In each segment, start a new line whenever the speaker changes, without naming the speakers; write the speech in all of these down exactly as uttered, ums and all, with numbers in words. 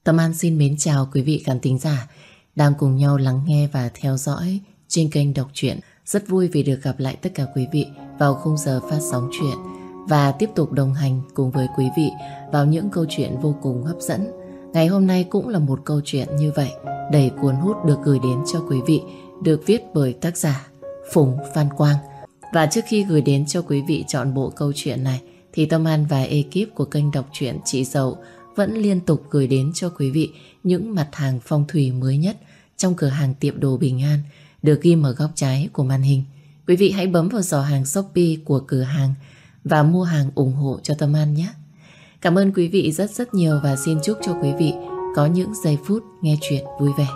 Tâm An xin mến chào quý vị khán thính giả đang cùng nhau lắng nghe và theo dõi trên kênh đọc truyện. Rất vui vì được gặp lại tất cả quý vị vào khung giờ phát sóng truyện và tiếp tục đồng hành cùng với quý vị vào những câu chuyện vô cùng hấp dẫn. Ngày hôm nay cũng là một câu chuyện như vậy, đầy cuốn hút được gửi đến cho quý vị, được viết bởi tác giả Phùng Phan Quang. Và trước khi gửi đến cho quý vị chọn bộ câu chuyện này thì Tâm An và ekip của kênh đọc truyện Chị Dậu vẫn liên tục gửi đến cho quý vị những mặt hàng phong thủy mới nhất trong cửa hàng tiệm đồ Bình An được ghi ở góc trái của màn hình. Quý vị hãy bấm vào giỏ hàng Shopee của cửa hàng và mua hàng ủng hộ cho Tâm An nhé. Cảm ơn quý vị rất rất nhiều và xin chúc cho quý vị có những giây phút nghe chuyện vui vẻ.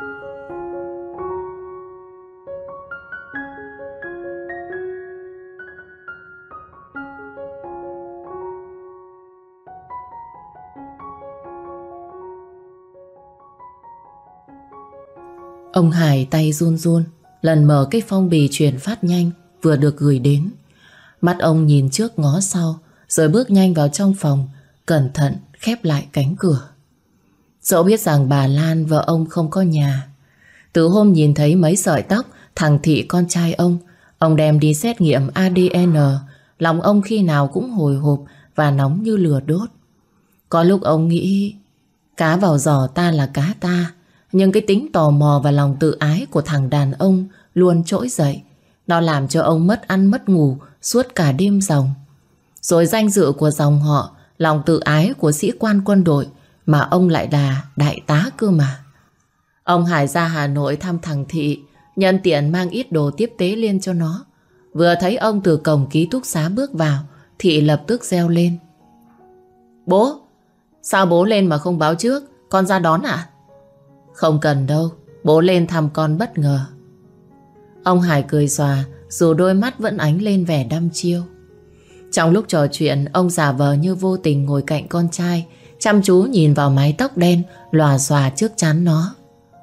Ông Hải tay run run, lần mở cái phong bì truyền phát nhanh vừa được gửi đến. Mắt ông nhìn trước ngó sau, rồi bước nhanh vào trong phòng, cẩn thận khép lại cánh cửa. Dẫu biết rằng bà Lan vợ ông không có nhà. Từ hôm nhìn thấy mấy sợi tóc thằng Thị con trai ông, ông đem đi xét nghiệm a đê en, lòng ông khi nào cũng hồi hộp và nóng như lửa đốt. Có lúc ông nghĩ cá vào giỏ ta là cá ta, nhưng cái tính tò mò và lòng tự ái của thằng đàn ông luôn trỗi dậy. Nó làm cho ông mất ăn mất ngủ suốt cả đêm ròng. Rồi danh dự của dòng họ, lòng tự ái của sĩ quan quân đội, mà ông lại là đại tá cơ mà. Ông Hải ra Hà Nội thăm thằng Thị, nhân tiện mang ít đồ tiếp tế lên cho nó. Vừa thấy ông từ cổng ký túc xá bước vào, Thị lập tức reo lên: "Bố, sao bố lên mà không báo trước? Con ra đón à?" "Không cần đâu, bố lên thăm con bất ngờ." Ông Hải cười xòa, dù đôi mắt vẫn ánh lên vẻ đăm chiêu. Trong lúc trò chuyện, ông giả vờ như vô tình ngồi cạnh con trai, chăm chú nhìn vào mái tóc đen lòa xòa trước trán nó.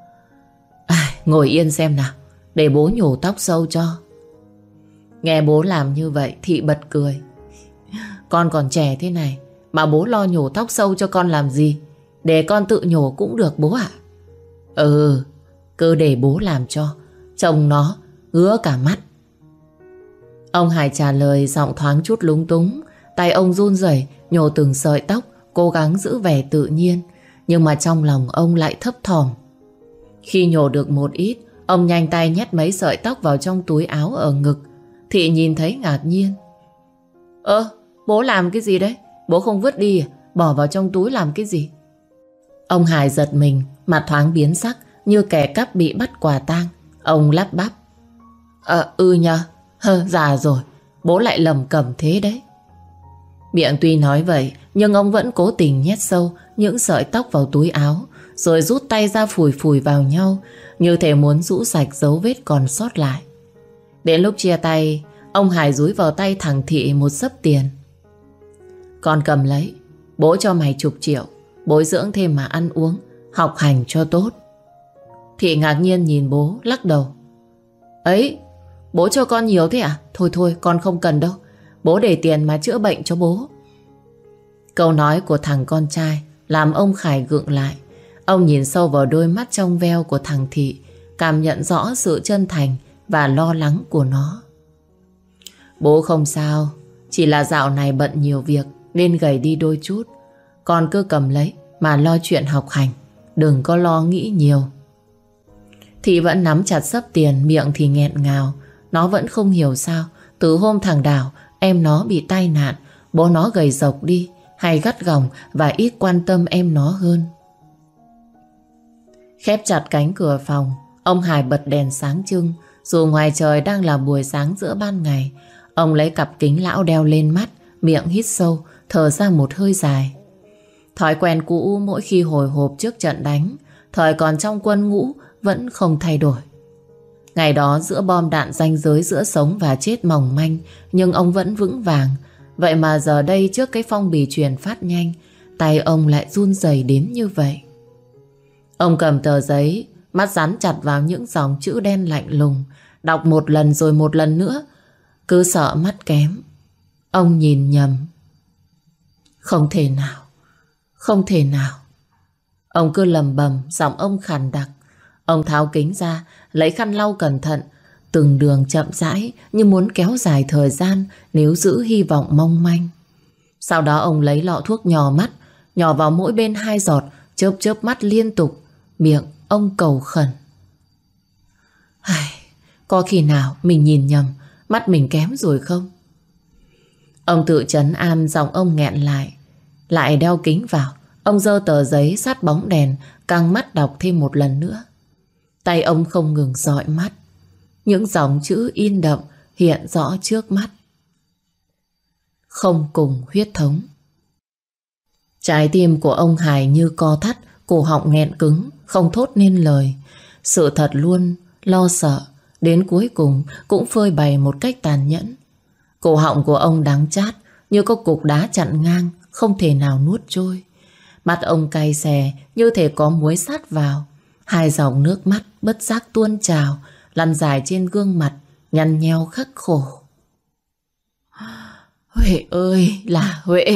À, ngồi yên xem nào, để bố nhổ tóc sâu cho. Nghe bố làm như vậy, Thị bật cười. Con còn trẻ thế này mà bố lo nhổ tóc sâu cho con làm gì? Để con tự nhổ cũng được bố ạ. Ừ, cứ để bố làm cho, chồng nó ngứa cả mắt. Ông Hải trả lời giọng thoáng chút lúng túng. Tay ông run rẩy nhổ từng sợi tóc, cố gắng giữ vẻ tự nhiên. Nhưng mà trong lòng ông lại thấp thỏm. Khi nhổ được một ít, ông nhanh tay nhét mấy sợi tóc vào trong túi áo ở ngực. Thị nhìn thấy ngạc nhiên. Ơ, bố làm cái gì đấy? Bố không vứt đi à? Bỏ vào trong túi làm cái gì? Ông Hải giật mình, mặt thoáng biến sắc như kẻ cắp bị bắt quả tang. Ông lắp bắp: Ờ, ừ nhờ, hơ, già rồi, bố lại lầm cẩm thế đấy. Miệng tuy nói vậy, nhưng ông vẫn cố tình nhét sâu những sợi tóc vào túi áo, rồi rút tay ra phủi phủi vào nhau, như thể muốn rũ sạch dấu vết còn sót lại. Đến lúc chia tay, ông Hải dúi vào tay thằng Thị một xấp tiền. Con cầm lấy, bố cho mày chục triệu, bồi dưỡng thêm mà ăn uống, học hành cho tốt. Thị ngạc nhiên nhìn bố, lắc đầu. Ấy, bố cho con nhiều thế à? Thôi thôi, con không cần đâu. Bố để tiền mà chữa bệnh cho bố. Câu nói của thằng con trai làm ông Khải gượng lại. Ông nhìn sâu vào đôi mắt trong veo của thằng Thị, cảm nhận rõ sự chân thành và lo lắng của nó. Bố không sao, chỉ là dạo này bận nhiều việc nên gầy đi đôi chút. Con cứ cầm lấy mà lo chuyện học hành, đừng có lo nghĩ nhiều. Thị vẫn nắm chặt xấp tiền, miệng thì nghẹn ngào. Nó vẫn không hiểu sao từ hôm thằng Đào, em nó bị tai nạn, bố nó gầy rộc đi, hay gắt gỏng và ít quan tâm em nó hơn. Khép chặt cánh cửa phòng, ông Hải bật đèn sáng trưng. Dù ngoài trời đang là buổi sáng giữa ban ngày, ông lấy cặp kính lão đeo lên mắt, miệng hít sâu, thở ra một hơi dài. Thói quen cũ mỗi khi hồi hộp trước trận đánh, thời còn trong quân ngũ, vẫn không thay đổi. Ngày đó giữa bom đạn ranh giới giữa sống và chết mỏng manh, nhưng ông vẫn vững vàng. Vậy mà giờ đây trước cái phong bì truyền phát nhanh, tay ông lại run rẩy đến như vậy. Ông cầm tờ giấy, mắt dán chặt vào những dòng chữ đen lạnh lùng, đọc một lần rồi một lần nữa, cứ sợ mắt kém. Ông nhìn nhầm. Không thể nào, không thể nào. Ông cứ lầm bầm, giọng ông khàn đặc. Ông tháo kính ra, lấy khăn lau cẩn thận, từng đường chậm rãi như muốn kéo dài thời gian nếu giữ hy vọng mong manh. Sau đó ông lấy lọ thuốc nhỏ mắt, nhỏ vào mỗi bên hai giọt, chớp chớp mắt liên tục, miệng ông cầu khẩn. Ai, có khi nào mình nhìn nhầm, mắt mình kém rồi không? Ông tự trấn an, giọng ông nghẹn lại. Lại đeo kính vào, ông giơ tờ giấy sát bóng đèn, căng mắt đọc thêm một lần nữa. Tay ông không ngừng dõi mắt. Những dòng chữ in đậm hiện rõ trước mắt. Không cùng huyết thống. Trái tim của ông Hải như co thắt, cổ họng nghẹn cứng, không thốt nên lời. Sự thật luôn lo sợ, đến cuối cùng cũng phơi bày một cách tàn nhẫn. Cổ họng của ông đắng chát, như có cục đá chặn ngang, không thể nào nuốt trôi. Mắt ông cay xè, như thể có muối sát vào. Hai dòng nước mắt bất giác tuôn trào, lăn dài trên gương mặt, nhăn nheo khắc khổ. Huệ ơi là Huệ!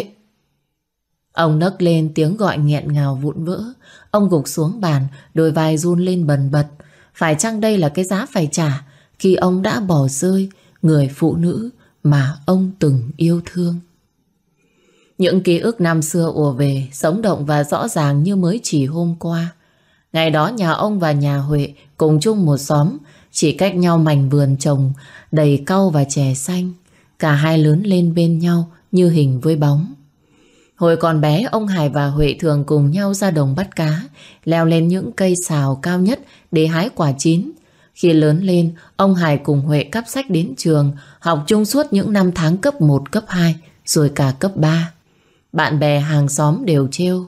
Ông nấc lên, tiếng gọi nghẹn ngào vụn vỡ. Ông gục xuống bàn, đôi vai run lên bần bật. Phải chăng đây là cái giá phải trả khi ông đã bỏ rơi người phụ nữ mà ông từng yêu thương? Những ký ức năm xưa ùa về, sống động và rõ ràng như mới chỉ hôm qua. Ngày đó nhà ông và nhà Huệ cùng chung một xóm, chỉ cách nhau mảnh vườn trồng đầy cau và chè xanh. Cả hai lớn lên bên nhau như hình với bóng. Hồi còn bé, ông Hải và Huệ thường cùng nhau ra đồng bắt cá, leo lên những cây sào cao nhất để hái quả chín. Khi lớn lên, ông Hải cùng Huệ cắp sách đến trường, học chung suốt những năm tháng cấp một, cấp hai, rồi cả cấp ba. Bạn bè hàng xóm đều trêu: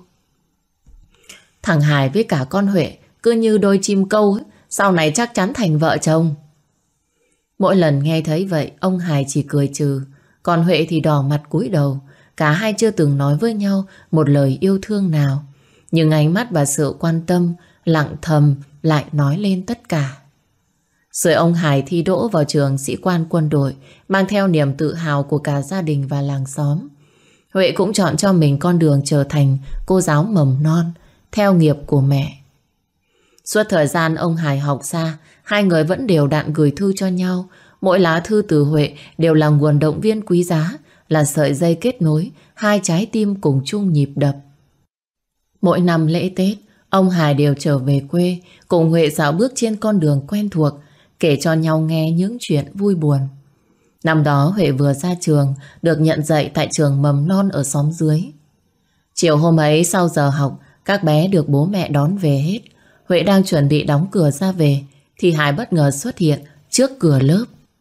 thằng Hải với cả con Huệ cứ như đôi chim câu ấy, sau này chắc chắn thành vợ chồng. Mỗi lần nghe thấy vậy, ông Hải chỉ cười trừ, còn Huệ thì đỏ mặt cúi đầu. Cả hai chưa từng nói với nhau một lời yêu thương nào, nhưng ánh mắt và sự quan tâm lặng thầm lại nói lên tất cả. Rồi ông Hải thi đỗ vào trường sĩ quan quân đội, mang theo niềm tự hào của cả gia đình và làng xóm. Huệ cũng chọn cho mình con đường trở thành cô giáo mầm non, theo nghiệp của mẹ. Suốt thời gian ông Hải học xa, hai người vẫn đều đặn gửi thư cho nhau. Mỗi lá thư từ Huệ đều là nguồn động viên quý giá, là sợi dây kết nối hai trái tim cùng chung nhịp đập. Mỗi năm lễ Tết, ông Hải đều trở về quê, cùng Huệ dạo bước trên con đường quen thuộc, kể cho nhau nghe những chuyện vui buồn. Năm đó Huệ vừa ra trường, được nhận dạy tại trường mầm non ở xóm dưới. Chiều hôm ấy sau giờ học, các bé được bố mẹ đón về hết. Huệ đang chuẩn bị đóng cửa ra về, thì Hải bất ngờ xuất hiện trước cửa lớp.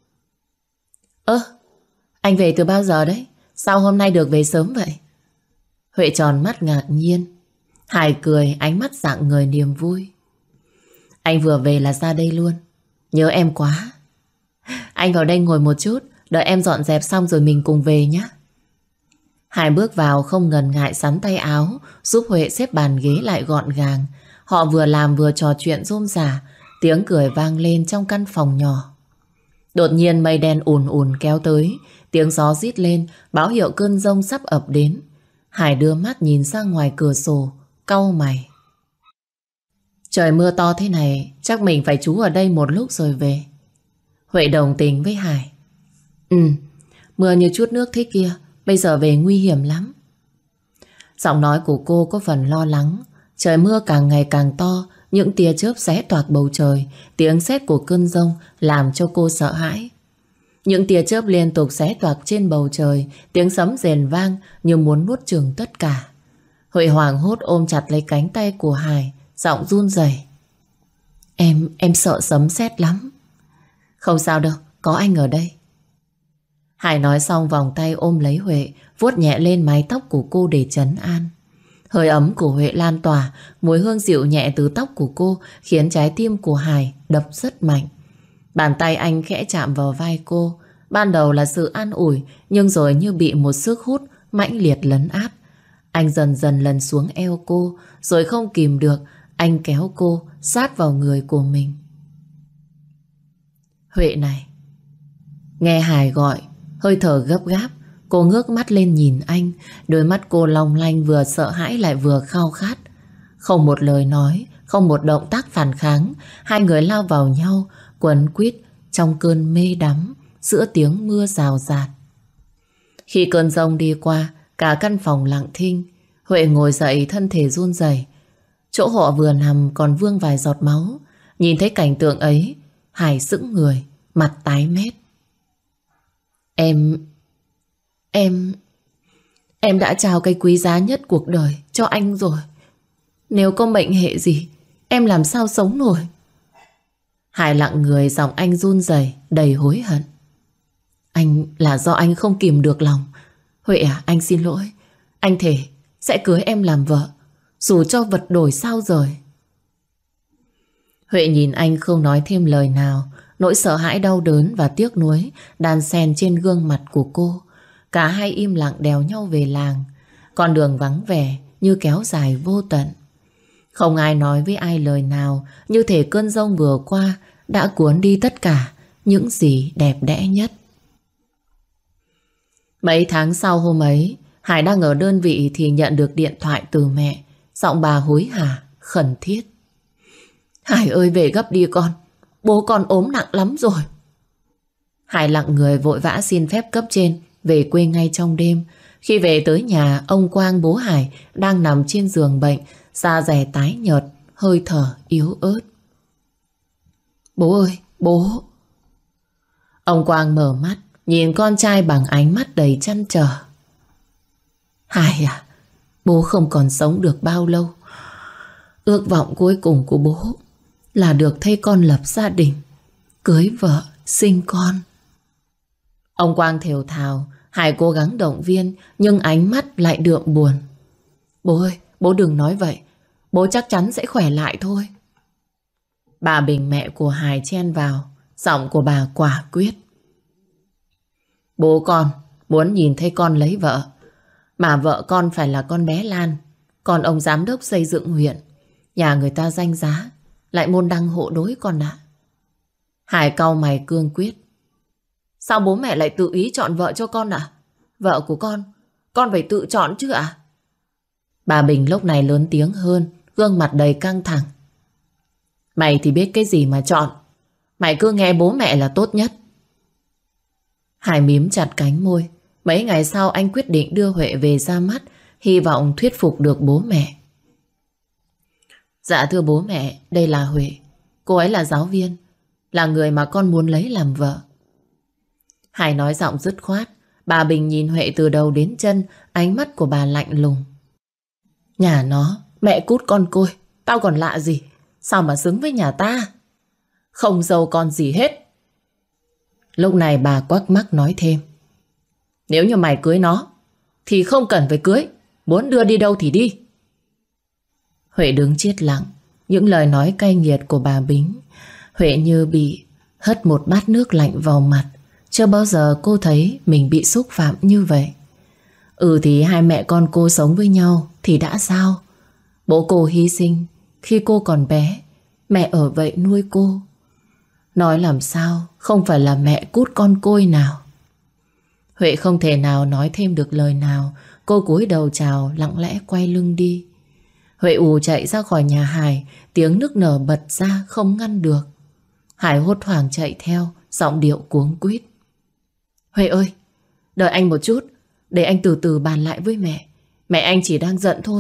Ơ, anh về từ bao giờ đấy? Sao hôm nay được về sớm vậy? Huệ tròn mắt ngạc nhiên. Hải cười, ánh mắt rạng ngời niềm vui. Anh vừa về là ra đây luôn. Nhớ em quá. Anh vào đây ngồi một chút, đợi em dọn dẹp xong rồi mình cùng về nhé. Hải bước vào không ngần ngại sắn tay áo, giúp Huệ xếp bàn ghế lại gọn gàng. Họ vừa làm vừa trò chuyện rôm rả, tiếng cười vang lên trong căn phòng nhỏ. Đột nhiên mây đen ùn ùn kéo tới, tiếng gió rít lên báo hiệu cơn giông sắp ập đến. Hải đưa mắt nhìn ra ngoài cửa sổ, cau mày. Trời mưa to thế này, chắc mình phải trú ở đây một lúc rồi về. Huệ đồng tình với Hải. Ừ, mưa như chút nước thế kia, bây giờ về nguy hiểm lắm. Giọng nói của cô có phần lo lắng. Trời mưa càng ngày càng to, những tia chớp xé toạc bầu trời, tiếng sét của cơn giông làm cho cô sợ hãi. Những tia chớp liên tục xé toạc trên bầu trời, tiếng sấm rền vang như muốn nuốt chửng tất cả. Huệ hoảng hốt ôm chặt lấy cánh tay của Hải, giọng run rẩy. Em, em sợ sấm sét lắm. Không sao đâu, có anh ở đây. Hải nói xong vòng tay ôm lấy Huệ, vuốt nhẹ lên mái tóc của cô để trấn an. Hơi ấm của Huệ lan tỏa, mùi hương dịu nhẹ từ tóc của cô khiến trái tim của Hải đập rất mạnh. Bàn tay anh khẽ chạm vào vai cô. Ban đầu là sự an ủi, nhưng rồi như bị một sức hút mãnh liệt lấn áp. Anh dần dần lần xuống eo cô, rồi không kìm được, anh kéo cô sát vào người của mình. Huệ này. Nghe Hải gọi, hơi thở gấp gáp, cô ngước mắt lên nhìn anh. Đôi mắt cô long lanh, vừa sợ hãi lại vừa khao khát. Không một lời nói, không một động tác phản kháng, hai người lao vào nhau, quấn quýt trong cơn mê đắm giữa tiếng mưa rào rạt. Khi cơn giông đi qua, cả căn phòng lặng thinh. Huệ ngồi dậy, thân thể run rẩy. Chỗ họ vừa nằm còn vương vài giọt máu. Nhìn thấy cảnh tượng ấy, Hải sững người, mặt tái mét. Em... Em... Em đã trao cái quý giá nhất cuộc đời cho anh rồi. Nếu có mệnh hệ gì, em làm sao sống nổi. Hải lặng người, giọng anh run rẩy đầy hối hận. Anh là do anh không kìm được lòng. Huệ à, anh xin lỗi. Anh thề sẽ cưới em làm vợ, dù cho vật đổi sao rời. Huệ nhìn anh không nói thêm lời nào. Nỗi sợ hãi, đau đớn và tiếc nuối đan xen trên gương mặt của cô. Cả hai im lặng đèo nhau về làng. Con đường vắng vẻ như kéo dài vô tận. Không ai nói với ai lời nào, như thể cơn giông vừa qua đã cuốn đi tất cả những gì đẹp đẽ nhất. Mấy tháng sau hôm ấy, Hải đang ở đơn vị thì nhận được điện thoại từ mẹ. Giọng bà hối hả, khẩn thiết. Hải ơi, về gấp đi con. Bố con ốm nặng lắm rồi. Hải lặng người vội vã xin phép cấp trên về quê ngay trong đêm. Khi về tới nhà, ông Quang bố Hải đang nằm trên giường bệnh, da dẻ tái nhợt, hơi thở yếu ớt. Bố ơi, bố. Ông Quang mở mắt, nhìn con trai bằng ánh mắt đầy trăn trở. Hải à, bố không còn sống được bao lâu. Ước vọng cuối cùng của bố là được thấy con lập gia đình, cưới vợ, sinh con. Ông Quang thều thào. Hải cố gắng động viên, nhưng ánh mắt lại đượm buồn. Bố ơi, bố đừng nói vậy. Bố chắc chắn sẽ khỏe lại thôi. Bà Bình, mẹ của Hải, chen vào. Giọng của bà quả quyết. Bố con muốn nhìn thấy con lấy vợ, mà vợ con phải là con bé Lan. Còn ông giám đốc xây dựng huyện, nhà người ta danh giá, lại môn đăng hộ đối con ạ. Hải cau mày cương quyết. Sao bố mẹ lại tự ý chọn vợ cho con ạ? Vợ của con, con phải tự chọn chứ ạ? Bà Bình lúc này lớn tiếng hơn, gương mặt đầy căng thẳng. Mày thì biết cái gì mà chọn. Mày cứ nghe bố mẹ là tốt nhất. Hải mím chặt cánh môi. Mấy ngày sau anh quyết định đưa Huệ về ra mắt, hy vọng thuyết phục được bố mẹ. Dạ thưa bố mẹ, đây là Huệ. Cô ấy là giáo viên, là người mà con muốn lấy làm vợ. Hải nói giọng dứt khoát. Bà Bình nhìn Huệ từ đầu đến chân, ánh mắt của bà lạnh lùng. Nhà nó, mẹ cút con côi, tao còn lạ gì, sao mà xứng với nhà ta? Không giàu con gì hết. Lúc này bà quắc mắc nói thêm. Nếu như mày cưới nó thì không cần phải cưới, muốn đưa đi đâu thì đi. Huệ đứng chết lặng. Những lời nói cay nghiệt của bà Bính, Huệ như bị hất một bát nước lạnh vào mặt. Chưa bao giờ cô thấy mình bị xúc phạm như vậy. Ừ thì hai mẹ con cô sống với nhau thì đã sao? Bố cô hy sinh khi cô còn bé, mẹ ở vậy nuôi cô. Nói làm sao không phải là mẹ cút con côi nào. Huệ không thể nào nói thêm được lời nào. Cô cúi đầu chào, lặng lẽ quay lưng đi. Huệ ù chạy ra khỏi nhà Hải, tiếng nức nở bật ra không ngăn được. Hải hốt hoảng chạy theo, giọng điệu cuống quýt. Huệ ơi, đợi anh một chút, để anh từ từ bàn lại với mẹ. Mẹ anh chỉ đang giận thôi.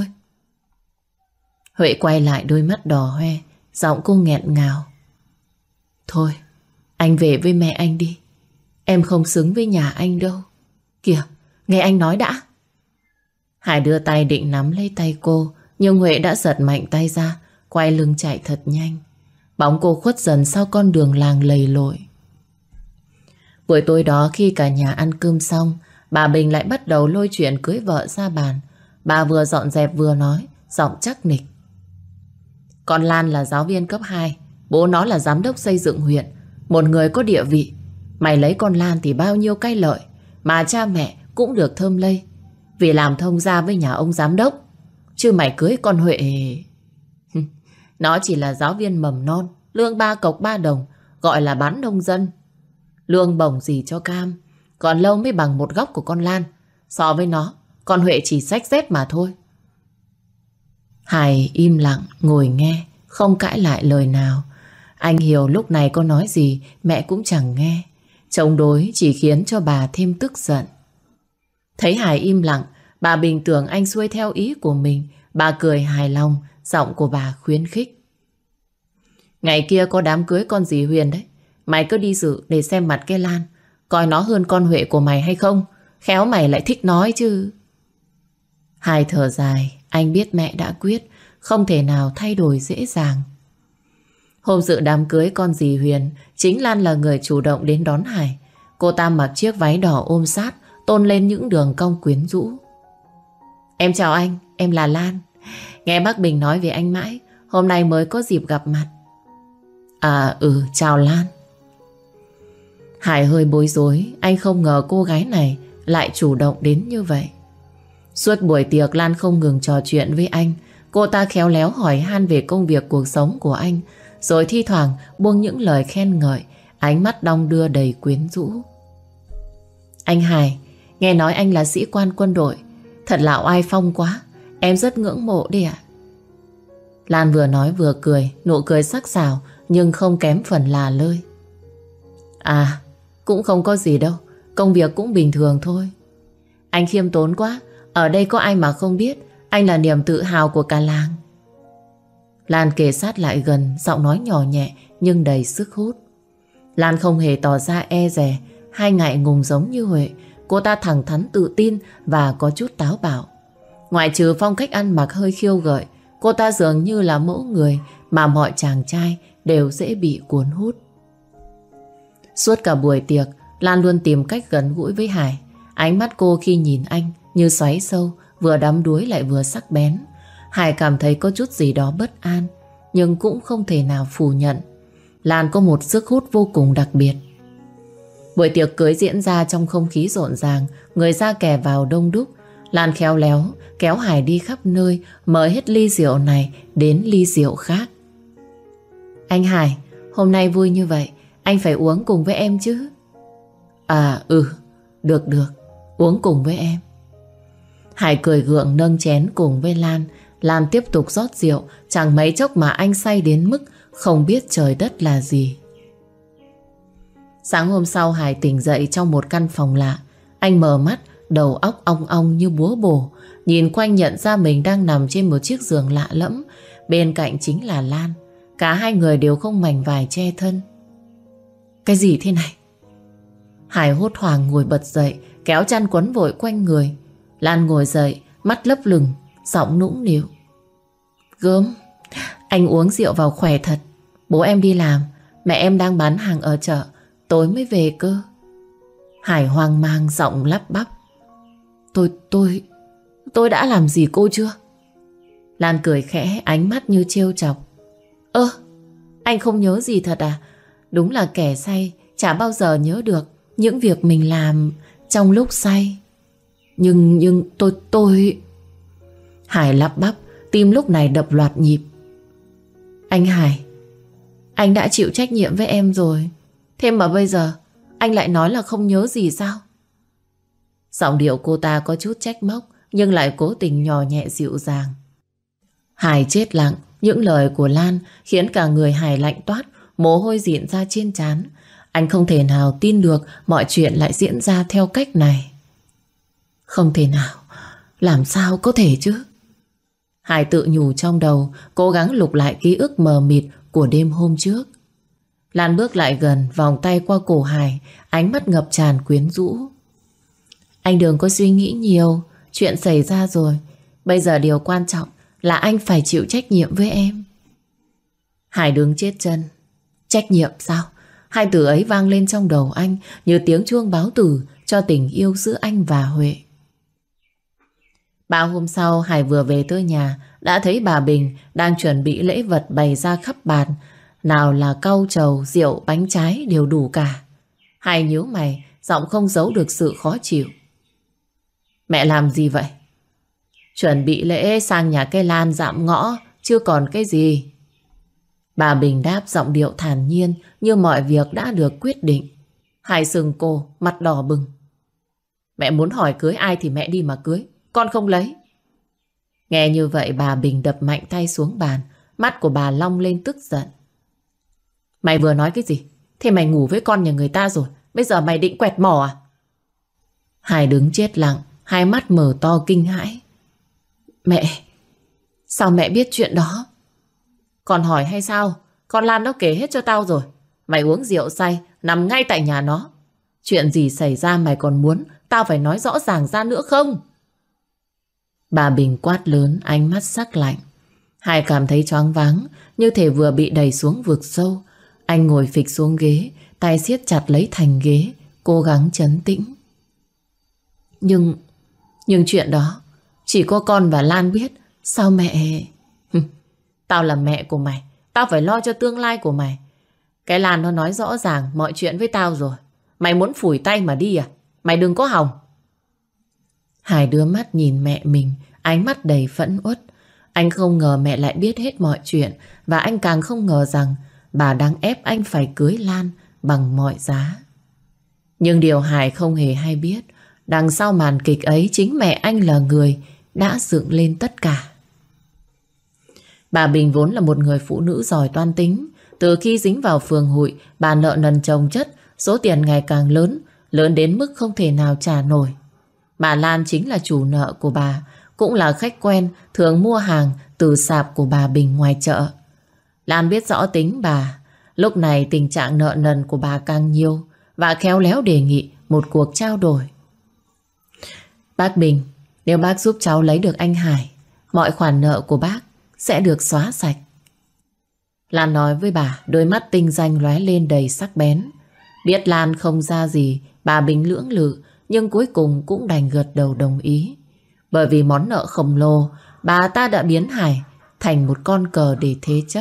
Huệ quay lại, đôi mắt đỏ hoe, giọng cô nghẹn ngào. Thôi, anh về với mẹ anh đi. Em không xứng với nhà anh đâu. Kìa, nghe anh nói đã. Hải đưa tay định nắm lấy tay cô, nhưng Huệ đã giật mạnh tay ra, quay lưng chạy thật nhanh. Bóng cô khuất dần sau con đường làng lầy lội. Buổi tối đó khi cả nhà ăn cơm xong, bà Bình lại bắt đầu lôi chuyện cưới vợ ra bàn. Bà vừa dọn dẹp vừa nói, giọng chắc nịch. Con Lan là giáo viên cấp hai, bố nó là giám đốc xây dựng huyện, một người có địa vị. Mày lấy con Lan thì bao nhiêu cái lợi, mà cha mẹ cũng được thơm lây vì làm thông gia với nhà ông giám đốc. Chứ mày cưới con Huệ, nó chỉ là giáo viên mầm non, lương ba cọc ba đồng, gọi là bán nông dân. Lương bổng gì cho cam, còn lâu mới bằng một góc của con Lan. So với nó, con Huệ chỉ xách xếp mà thôi. Hải im lặng ngồi nghe, không cãi lại lời nào. Anh hiểu lúc này có nói gì mẹ cũng chẳng nghe. Chống đối chỉ khiến cho bà thêm tức giận. Thấy Hải im lặng, bà Bình tưởng anh xuôi theo ý của mình. Bà cười hài lòng, giọng của bà khuyến khích. Ngày kia có đám cưới con dì Huyền đấy. Mày cứ đi dự để xem mặt cái Lan, coi nó hơn con Huệ của mày hay không. Khéo mày lại thích nói chứ. Hải thở dài, anh biết mẹ đã quyết, không thể nào thay đổi dễ dàng. Hôm dự đám cưới con dì Huyền, chính Lan là người chủ động đến đón Hải. Cô ta mặc chiếc váy đỏ ôm sát, tôn lên những đường cong quyến rũ. Em chào anh, em là Lan. Nghe bác Bình nói về anh mãi, hôm nay mới có dịp gặp mặt. À ừ, chào Lan. Hải hơi bối rối, anh không ngờ cô gái này lại chủ động đến như vậy. Suốt buổi tiệc Lan không ngừng trò chuyện với anh. Cô ta khéo léo hỏi han về công việc cuộc sống của anh, rồi thi thoảng buông những lời khen ngợi, ánh mắt đong đưa đầy quyến rũ. Anh Hải, nghe nói anh là sĩ quan quân đội, thật là oai phong quá, em rất ngưỡng mộ đi ạ. Lan vừa nói vừa cười, nụ cười sắc sảo nhưng không kém phần là lơi. À, cũng không có gì đâu, công việc cũng bình thường thôi. Anh khiêm tốn quá, ở đây có ai mà không biết anh là niềm tự hào của cả làng. Lan kề sát lại gần, giọng nói nhỏ nhẹ nhưng đầy sức hút. Lan không hề tỏ ra e dè hay ngại ngùng giống như Huệ. Cô ta thẳng thắn tự tin và có chút táo bạo. Ngoại trừ phong cách ăn mặc hơi khiêu gợi, cô ta dường như là mẫu người mà mọi chàng trai đều dễ bị cuốn hút. Suốt cả buổi tiệc, Lan luôn tìm cách gần gũi với Hải. Ánh mắt cô khi nhìn anh như xoáy sâu, vừa đắm đuối lại vừa sắc bén. Hải cảm thấy có chút gì đó bất an, nhưng cũng không thể nào phủ nhận. Lan có một sức hút vô cùng đặc biệt. Buổi tiệc cưới diễn ra trong không khí rộn ràng, người ra kẻ vào đông đúc. Lan khéo léo kéo Hải đi khắp nơi, mời hết ly rượu này đến ly rượu khác. Anh Hải, hôm nay vui như vậy, anh phải uống cùng với em chứ? À ừ, được được, uống cùng với em. Hải cười gượng nâng chén cùng với Lan. Lan tiếp tục rót rượu, chẳng mấy chốc mà anh say đến mức không biết trời đất là gì. Sáng hôm sau Hải tỉnh dậy trong một căn phòng lạ. Anh mở mắt, đầu óc ong ong như búa bổ. Nhìn quanh nhận ra mình đang nằm trên một chiếc giường lạ lẫm. Bên cạnh chính là Lan. Cả hai người đều không mảnh vải che thân. Cái gì thế này? Hải hốt hoảng ngồi bật dậy, kéo chăn quấn vội quanh người. Lan ngồi dậy, mắt lấp lửng, giọng nũng nịu. Gớm, anh uống rượu vào khỏe thật. Bố em đi làm, mẹ em đang bán hàng ở chợ, tối mới về cơ. Hải hoang mang giọng lắp bắp. Tôi, tôi, tôi đã làm gì cô chưa? Lan cười khẽ, ánh mắt như trêu chọc. Ơ, anh không nhớ gì thật à? Đúng là kẻ say chả bao giờ nhớ được những việc mình làm trong lúc say. Nhưng, nhưng tôi, tôi... Hải lắp bắp, tim lúc này đập loạt nhịp. Anh Hải, anh đã chịu trách nhiệm với em rồi. Thế mà bây giờ anh lại nói là không nhớ gì sao? Giọng điệu cô ta có chút trách móc, nhưng lại cố tình nhỏ nhẹ dịu dàng. Hải chết lặng. Những lời của Lan khiến cả người Hải lạnh toát, mồ hôi rịn ra trên trán. Anh không thể nào tin được mọi chuyện lại diễn ra theo cách này. Không thể nào, làm sao có thể chứ? Hải tự nhủ trong đầu, cố gắng lục lại ký ức mờ mịt của đêm hôm trước. Lan bước lại gần, vòng tay qua cổ Hải, ánh mắt ngập tràn quyến rũ. Anh đừng có suy nghĩ nhiều, chuyện xảy ra rồi. Bây giờ điều quan trọng là anh phải chịu trách nhiệm với em. Hải đứng chết chân. Trách nhiệm sao? Hai từ ấy vang lên trong đầu anh như tiếng chuông báo tử cho tình yêu giữa anh và Huệ. Ba hôm sau Hải vừa về tới nhà, đã thấy bà Bình đang chuẩn bị lễ vật bày ra khắp bàn. Nào là cau trầu, rượu, bánh trái đều đủ cả. Hải nhíu mày, giọng không giấu được sự khó chịu. Mẹ làm gì vậy? Chuẩn bị lễ sang nhà cây Lan dạm ngõ, chưa còn cái gì. Bà Bình đáp giọng điệu thản nhiên như mọi việc đã được quyết định. Hải sừng cô, mặt đỏ bừng. Mẹ muốn hỏi cưới ai thì mẹ đi mà cưới, con không lấy. Nghe như vậy bà Bình đập mạnh tay xuống bàn. Mắt của bà long lên tức giận. Mày vừa nói cái gì? Thế mày ngủ với con nhà người ta rồi, bây giờ mày định quẹt mỏ à? Hải đứng chết lặng, hai mắt mở to kinh hãi. Mẹ, sao mẹ biết chuyện đó? Còn hỏi hay sao? Con Lan nó kể hết cho tao rồi. Mày uống rượu say, nằm ngay tại nhà nó. Chuyện gì xảy ra mày còn muốn tao phải nói rõ ràng ra nữa không? Bà Bình quát lớn, ánh mắt sắc lạnh. Hải cảm thấy choáng váng, như thể vừa bị đẩy xuống vực sâu. Anh ngồi phịch xuống ghế, tay siết chặt lấy thành ghế, cố gắng trấn tĩnh. Nhưng, nhưng chuyện đó chỉ có con và Lan biết. Sao mẹ... Tao là mẹ của mày, tao phải lo cho tương lai của mày. Cái Lan nó nói rõ ràng mọi chuyện với tao rồi. Mày muốn phủi tay mà đi à? Mày đừng có hòng. Hải đưa mắt nhìn mẹ mình, ánh mắt đầy phẫn uất. Anh không ngờ mẹ lại biết hết mọi chuyện, và anh càng không ngờ rằng bà đang ép anh phải cưới Lan bằng mọi giá. Nhưng điều Hải không hề hay biết, đằng sau màn kịch ấy chính mẹ anh là người đã dựng lên tất cả. Bà Bình vốn là một người phụ nữ giỏi toan tính. Từ khi dính vào phường hụi, bà nợ nần chồng chất, số tiền ngày càng lớn, lớn đến mức không thể nào trả nổi. Bà Lan chính là chủ nợ của bà, cũng là khách quen thường mua hàng từ sạp của bà Bình ngoài chợ. Lan biết rõ tính bà, lúc này tình trạng nợ nần của bà càng nhiều và khéo léo đề nghị một cuộc trao đổi. Bác Bình, nếu bác giúp cháu lấy được anh Hải, mọi khoản nợ của bác sẽ được xóa sạch. Lan nói với bà, đôi mắt tinh danh lóe lên đầy sắc bén. Biết Lan không ra gì, bà Bình lưỡng lự, nhưng cuối cùng cũng đành gật đầu đồng ý. Bởi vì món nợ khổng lồ, bà ta đã biến Hải thành một con cờ để thế chấp.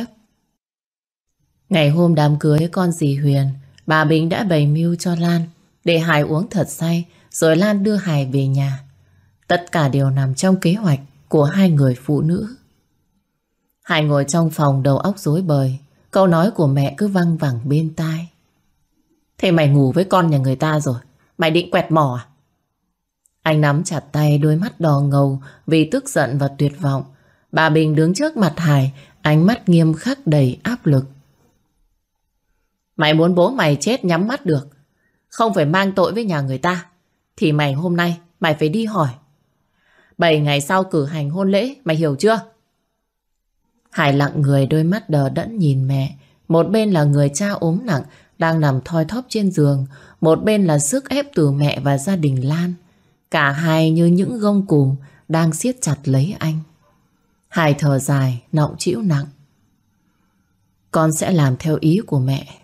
Ngày hôm đám cưới con dì Huyền, bà Bình đã bày mưu cho Lan để Hải uống thật say, rồi Lan đưa Hải về nhà. Tất cả đều nằm trong kế hoạch của hai người phụ nữ. Hải ngồi trong phòng đầu óc rối bời, câu nói của mẹ cứ văng vẳng bên tai. Thế mày ngủ với con nhà người ta rồi, mày định quẹt mỏ à? Anh nắm chặt tay, đôi mắt đỏ ngầu vì tức giận và tuyệt vọng. Bà Bình đứng trước mặt Hải, ánh mắt nghiêm khắc đầy áp lực. Mày muốn bố mày chết nhắm mắt được, không phải mang tội với nhà người ta, thì mày hôm nay mày phải đi hỏi. Bảy ngày sau cử hành hôn lễ, mày hiểu chưa? Hải lặng người, đôi mắt đờ đẫn nhìn mẹ. Một bên là người cha ốm nặng đang nằm thoi thóp trên giường, một bên là sức ép từ mẹ và gia đình Lan. Cả hai như những gông cùm đang siết chặt lấy anh. Hải thở dài, nọng trĩu nặng. Con sẽ làm theo ý của mẹ.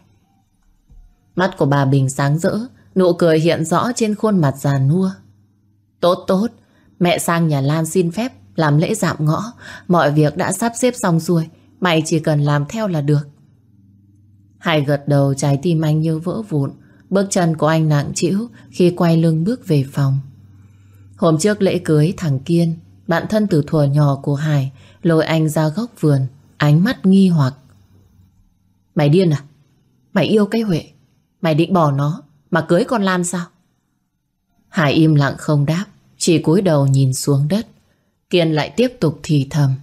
Mắt của bà Bình sáng rỡ, nụ cười hiện rõ trên khuôn mặt già nua. Tốt tốt, mẹ sang nhà Lan xin phép làm lễ dạm ngõ. Mọi việc đã sắp xếp xong xuôi, mày chỉ cần làm theo là được. Hải gật đầu, trái tim anh như vỡ vụn. Bước chân của anh nặng trĩu khi quay lưng bước về phòng. Hôm trước lễ cưới, thằng Kiên, bạn thân từ thuở nhỏ của Hải, lôi anh ra góc vườn, ánh mắt nghi hoặc. Mày điên à? Mày yêu cái Huệ, mày định bỏ nó mà cưới con Lan sao? Hải im lặng không đáp, chỉ cúi đầu nhìn xuống đất. Kiên lại tiếp tục thì thầm.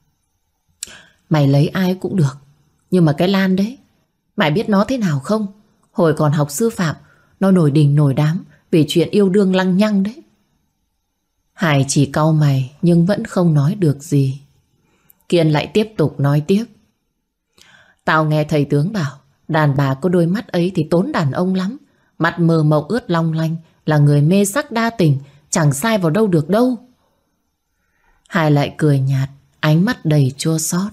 Mày lấy ai cũng được, nhưng mà cái Lan đấy, mày biết nó thế nào không? Hồi còn học sư phạm, nó nổi đình nổi đám vì chuyện yêu đương lăng nhăng đấy. Hải chỉ cau mày nhưng vẫn không nói được gì. Kiên lại tiếp tục nói tiếp. Tao nghe thầy tướng bảo, đàn bà có đôi mắt ấy thì tốn đàn ông lắm. Mặt mờ mộng ướt long lanh, là người mê sắc đa tình, chẳng sai vào đâu được đâu. Hải lại cười nhạt, ánh mắt đầy chua xót.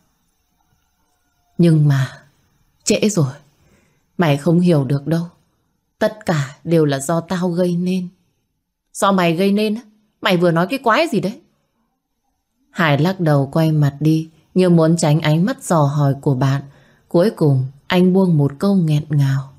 Nhưng mà trễ rồi, mày không hiểu được đâu. Tất cả đều là do tao gây nên. Do mày gây nên? Mày vừa nói cái quái gì đấy? Hải lắc đầu quay mặt đi, như muốn tránh ánh mắt dò hỏi của bạn. Cuối cùng anh buông một câu nghẹn ngào.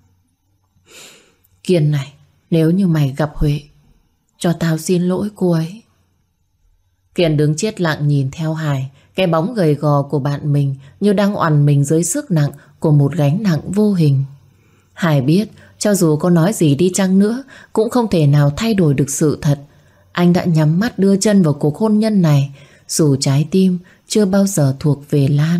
Kiên này, nếu như mày gặp Huệ, cho tao xin lỗi cô ấy. Kiên đứng chết lặng nhìn theo Hải. Cái bóng gầy gò của bạn mình như đang oằn mình dưới sức nặng của một gánh nặng vô hình. Hải biết cho dù có nói gì đi chăng nữa cũng không thể nào thay đổi được sự thật. anh đã nhắm mắt đưa chân vào cuộc hôn nhân này, dù trái tim chưa bao giờ thuộc về Lan.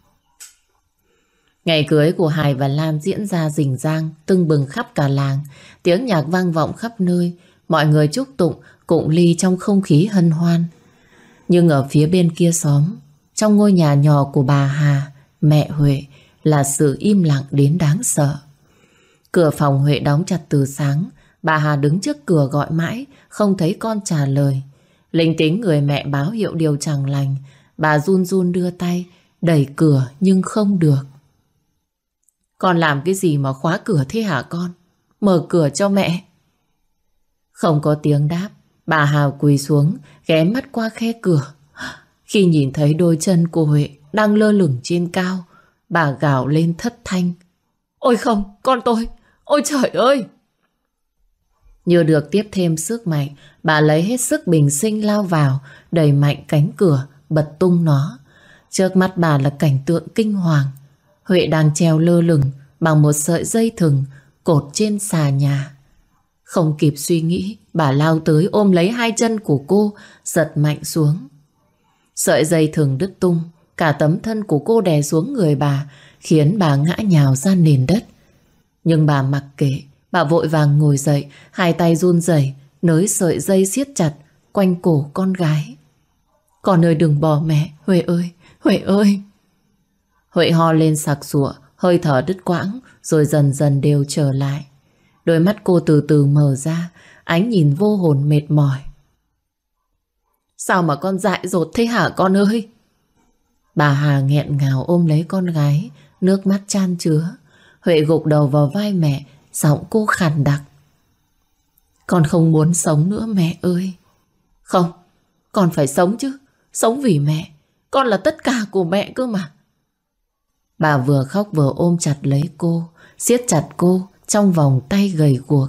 Ngày cưới của Hải và Lan diễn ra rình rang, tưng bừng khắp cả làng. Tiếng nhạc vang vọng khắp nơi, mọi người chúc tụng, cụng ly trong không khí hân hoan. Nhưng ở phía bên kia xóm, trong ngôi nhà nhỏ của bà Hà, mẹ Huệ, là sự im lặng đến đáng sợ. Cửa phòng Huệ đóng chặt từ sáng, bà Hà đứng trước cửa gọi mãi, không thấy con trả lời. Linh tính người mẹ báo hiệu điều chẳng lành, bà run run đưa tay, đẩy cửa nhưng không được. Con làm cái gì mà khóa cửa thế hả con? Mở cửa cho mẹ. Không có tiếng đáp, bà Hà quỳ xuống, ghé mắt qua khe cửa. Khi nhìn thấy đôi chân của Huệ đang lơ lửng trên cao, bà gào lên thất thanh. Ôi không, con tôi! Ôi trời ơi! Như được tiếp thêm sức mạnh, bà lấy hết sức bình sinh lao vào, đẩy mạnh cánh cửa, bật tung nó. Trước mắt bà là cảnh tượng kinh hoàng. Huệ đang treo lơ lửng bằng một sợi dây thừng cột trên xà nhà. Không kịp suy nghĩ, bà lao tới ôm lấy hai chân của cô, giật mạnh xuống. Sợi dây thừng đứt tung, cả tấm thân của cô đè xuống người bà, khiến bà ngã nhào ra nền đất. Nhưng bà mặc kệ, bà vội vàng ngồi dậy, hai tay run rẩy nới sợi dây siết chặt quanh cổ con gái. Con ơi đừng bỏ mẹ, Huệ ơi, Huệ ơi! Huệ ho lên sặc sụa, hơi thở đứt quãng, rồi dần dần đều trở lại. Đôi mắt cô từ từ mở ra, ánh nhìn vô hồn mệt mỏi. Sao mà con dại dột thế hả con ơi? Bà Hà nghẹn ngào ôm lấy con gái, nước mắt chan chứa. Huệ gục đầu vào vai mẹ, giọng cô khàn đặc. Con không muốn sống nữa mẹ ơi. Không, con phải sống chứ. Sống vì mẹ. Con là tất cả của mẹ cơ mà. Bà vừa khóc vừa ôm chặt lấy cô, siết chặt cô trong vòng tay gầy guộc.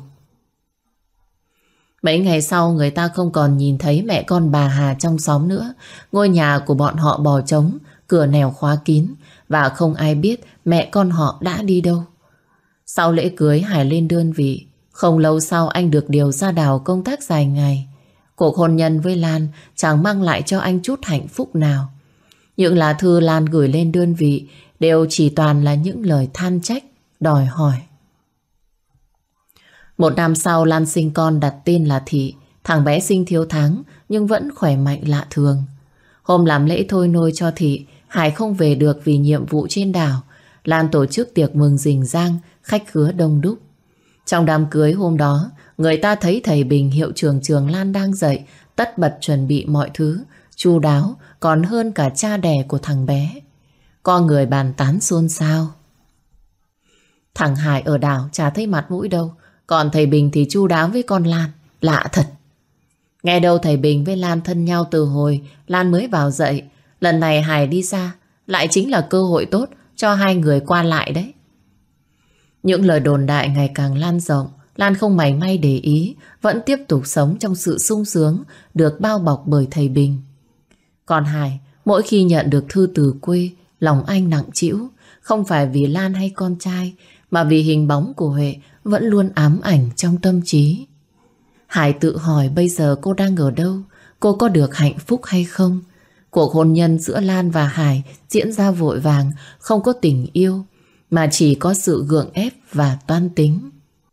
Mấy ngày sau người ta không còn nhìn thấy mẹ con bà Hà trong xóm nữa. Ngôi nhà của bọn họ bò trống, cửa nẻo khóa kín, và không ai biết mẹ con họ đã đi đâu. Sau lễ cưới Hải lên đơn vị. Không lâu sau anh được điều ra đảo công tác dài ngày. Cuộc hôn nhân với Lan chẳng mang lại cho anh chút hạnh phúc nào. Những lá thư Lan gửi lên đơn vị đều chỉ toàn là những lời than trách, đòi hỏi. Một năm sau Lan sinh con đặt tên là Thị. Thằng bé sinh thiếu tháng nhưng vẫn khỏe mạnh lạ thường. Hôm làm lễ thôi nôi cho Thị, Hải không về được vì nhiệm vụ trên đảo. Lan tổ chức tiệc mừng rình rang, khách khứa đông đúc. Trong đám cưới hôm đó, người ta thấy thầy Bình hiệu trưởng trường Lan đang dậy, tất bật chuẩn bị mọi thứ, chu đáo, còn hơn cả cha đẻ của thằng bé. Có người bàn tán xôn xao. Thằng Hải ở đảo chả thấy mặt mũi đâu, còn thầy Bình thì chu đáo với con Lan, lạ thật. Nghe đâu thầy Bình với Lan thân nhau từ hồi Lan mới vào dậy. Lần này Hải đi xa, lại chính là cơ hội tốt cho hai người qua lại đấy. Những lời đồn đại ngày càng lan rộng. Lan không mảy may để ý, vẫn tiếp tục sống trong sự sung sướng, được bao bọc bởi thầy Bình. Còn Hải, mỗi khi nhận được thư từ quê, lòng anh nặng trĩu, không phải vì Lan hay con trai, mà vì hình bóng của Huệ vẫn luôn ám ảnh trong tâm trí. Hải tự hỏi bây giờ cô đang ở đâu, cô có được hạnh phúc hay không? Cuộc hôn nhân giữa Lan và Hải diễn ra vội vàng, không có tình yêu, mà chỉ có sự gượng ép và toan tính.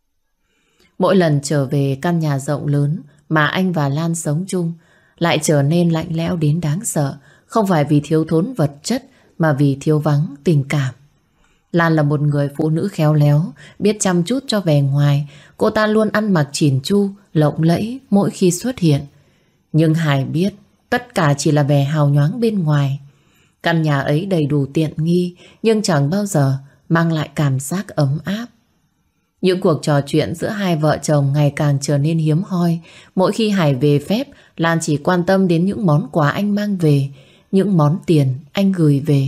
Mỗi lần trở về căn nhà rộng lớn mà anh và Lan sống chung lại trở nên lạnh lẽo đến đáng sợ, không phải vì thiếu thốn vật chất mà vì thiếu vắng tình cảm. Lan là một người phụ nữ khéo léo, biết chăm chút cho vẻ ngoài. Cô ta luôn ăn mặc chỉn chu, lộng lẫy mỗi khi xuất hiện. Nhưng Hải biết tất cả chỉ là vẻ hào nhoáng bên ngoài. Căn nhà ấy đầy đủ tiện nghi, nhưng chẳng bao giờ mang lại cảm giác ấm áp. Những cuộc trò chuyện giữa hai vợ chồng ngày càng trở nên hiếm hoi. Mỗi khi Hải về phép, Lan chỉ quan tâm đến những món quà anh mang về, những món tiền anh gửi về.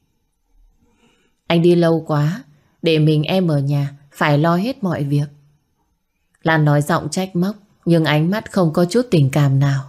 Anh đi lâu quá, để mình em ở nhà, phải lo hết mọi việc. Lan nói giọng trách móc, nhưng ánh mắt không có chút tình cảm nào.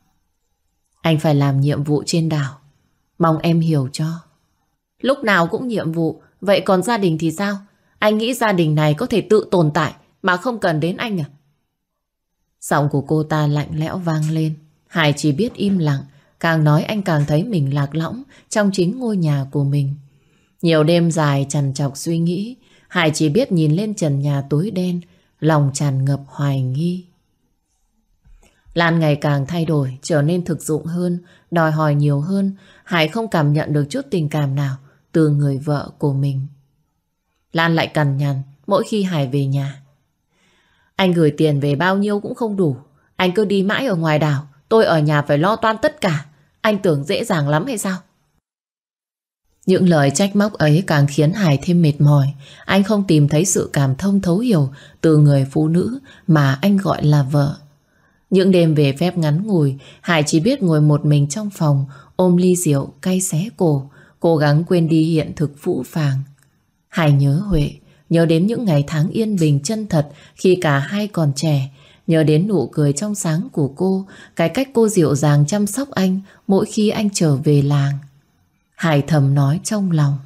Anh phải làm nhiệm vụ trên đảo, mong em hiểu cho. Lúc nào cũng nhiệm vụ, vậy còn gia đình thì sao? Anh nghĩ gia đình này có thể tự tồn tại mà không cần đến anh à? Giọng của cô ta lạnh lẽo vang lên. Hải chỉ biết im lặng. Càng nói anh càng thấy mình lạc lõng trong chính ngôi nhà của mình. Nhiều đêm dài trằn trọc suy nghĩ, Hải chỉ biết nhìn lên trần nhà tối đen, lòng tràn ngập hoài nghi. Lan ngày càng thay đổi, trở nên thực dụng hơn, đòi hỏi nhiều hơn. Hải không cảm nhận được chút tình cảm nào từ người vợ của mình. Lan lại cằn nhằn mỗi khi Hải về nhà. Anh gửi tiền về bao nhiêu cũng không đủ. Anh cứ đi mãi ở ngoài đảo, tôi ở nhà phải lo toan tất cả. Anh tưởng dễ dàng lắm hay sao? Những lời trách móc ấy càng khiến Hải thêm mệt mỏi. Anh không tìm thấy sự cảm thông thấu hiểu từ người phụ nữ mà anh gọi là vợ. Những đêm về phép ngắn ngủi, Hải chỉ biết ngồi một mình trong phòng, ôm ly rượu cay xé cổ, cố gắng quên đi hiện thực phũ phàng. Hải nhớ Huệ, nhớ đến những ngày tháng yên bình chân thật khi cả hai còn trẻ, nhớ đến nụ cười trong sáng của cô, cái cách cô dịu dàng chăm sóc anh mỗi khi anh trở về làng. Hải thầm nói trong lòng.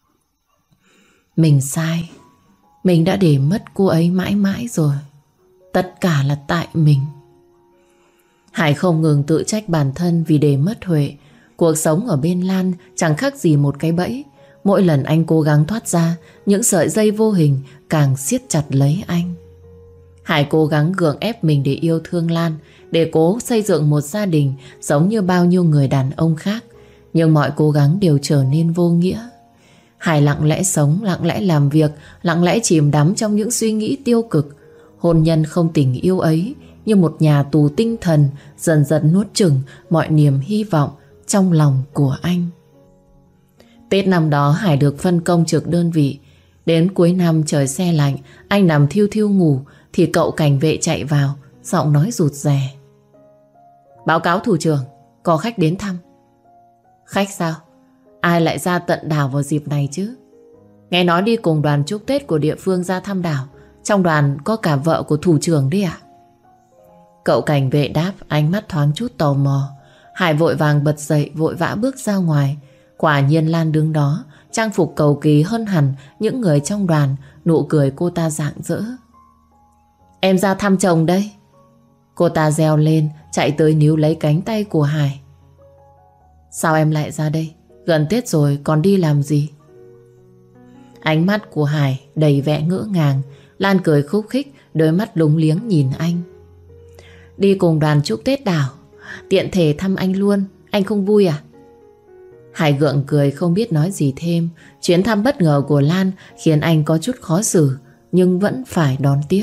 Mình sai, mình đã để mất cô ấy mãi mãi rồi. Tất cả là tại mình. Hải không ngừng tự trách bản thân vì để mất Huệ. Cuộc sống ở bên Lan chẳng khác gì một cái bẫy. Mỗi lần anh cố gắng thoát ra, những sợi dây vô hình càng siết chặt lấy anh. Hải cố gắng gượng ép mình để yêu thương Lan, để cố xây dựng một gia đình giống như bao nhiêu người đàn ông khác. Nhưng mọi cố gắng đều trở nên vô nghĩa. Hải lặng lẽ sống, lặng lẽ làm việc, lặng lẽ chìm đắm trong những suy nghĩ tiêu cực. Hôn nhân không tình yêu ấy như một nhà tù tinh thần dần dần nuốt chửng mọi niềm hy vọng trong lòng của anh. Tết năm đó Hải được phân công trực đơn vị. Đến cuối năm trời se lạnh, anh nằm thiu thiu ngủ thì cậu cảnh vệ chạy vào, giọng nói rụt rè. Báo cáo thủ trưởng, có khách đến thăm. Khách sao? Ai lại ra tận đảo vào dịp này chứ? Nghe nói đi cùng đoàn chúc Tết của địa phương ra thăm đảo. Trong đoàn có cả vợ của thủ trưởng đấy ạ. Cậu cảnh vệ đáp, ánh mắt thoáng chút tò mò. Hải vội vàng bật dậy, vội vã bước ra ngoài. Quả nhiên Lan đứng đó, trang phục cầu kỳ hơn hẳn những người trong đoàn. Nụ cười cô ta rạng rỡ. Em ra thăm chồng đây. Cô ta reo lên, chạy tới níu lấy cánh tay của Hải. Sao em lại ra đây? Gần Tết rồi còn đi làm gì? Ánh mắt của Hải đầy vẻ ngỡ ngàng. Lan cười khúc khích, đôi mắt lúng liếng nhìn anh. Đi cùng đoàn chúc Tết đảo, tiện thể thăm anh luôn. Anh không vui à? Hải gượng cười không biết nói gì thêm. Chuyến thăm bất ngờ của Lan khiến anh có chút khó xử, nhưng vẫn phải đón tiếp.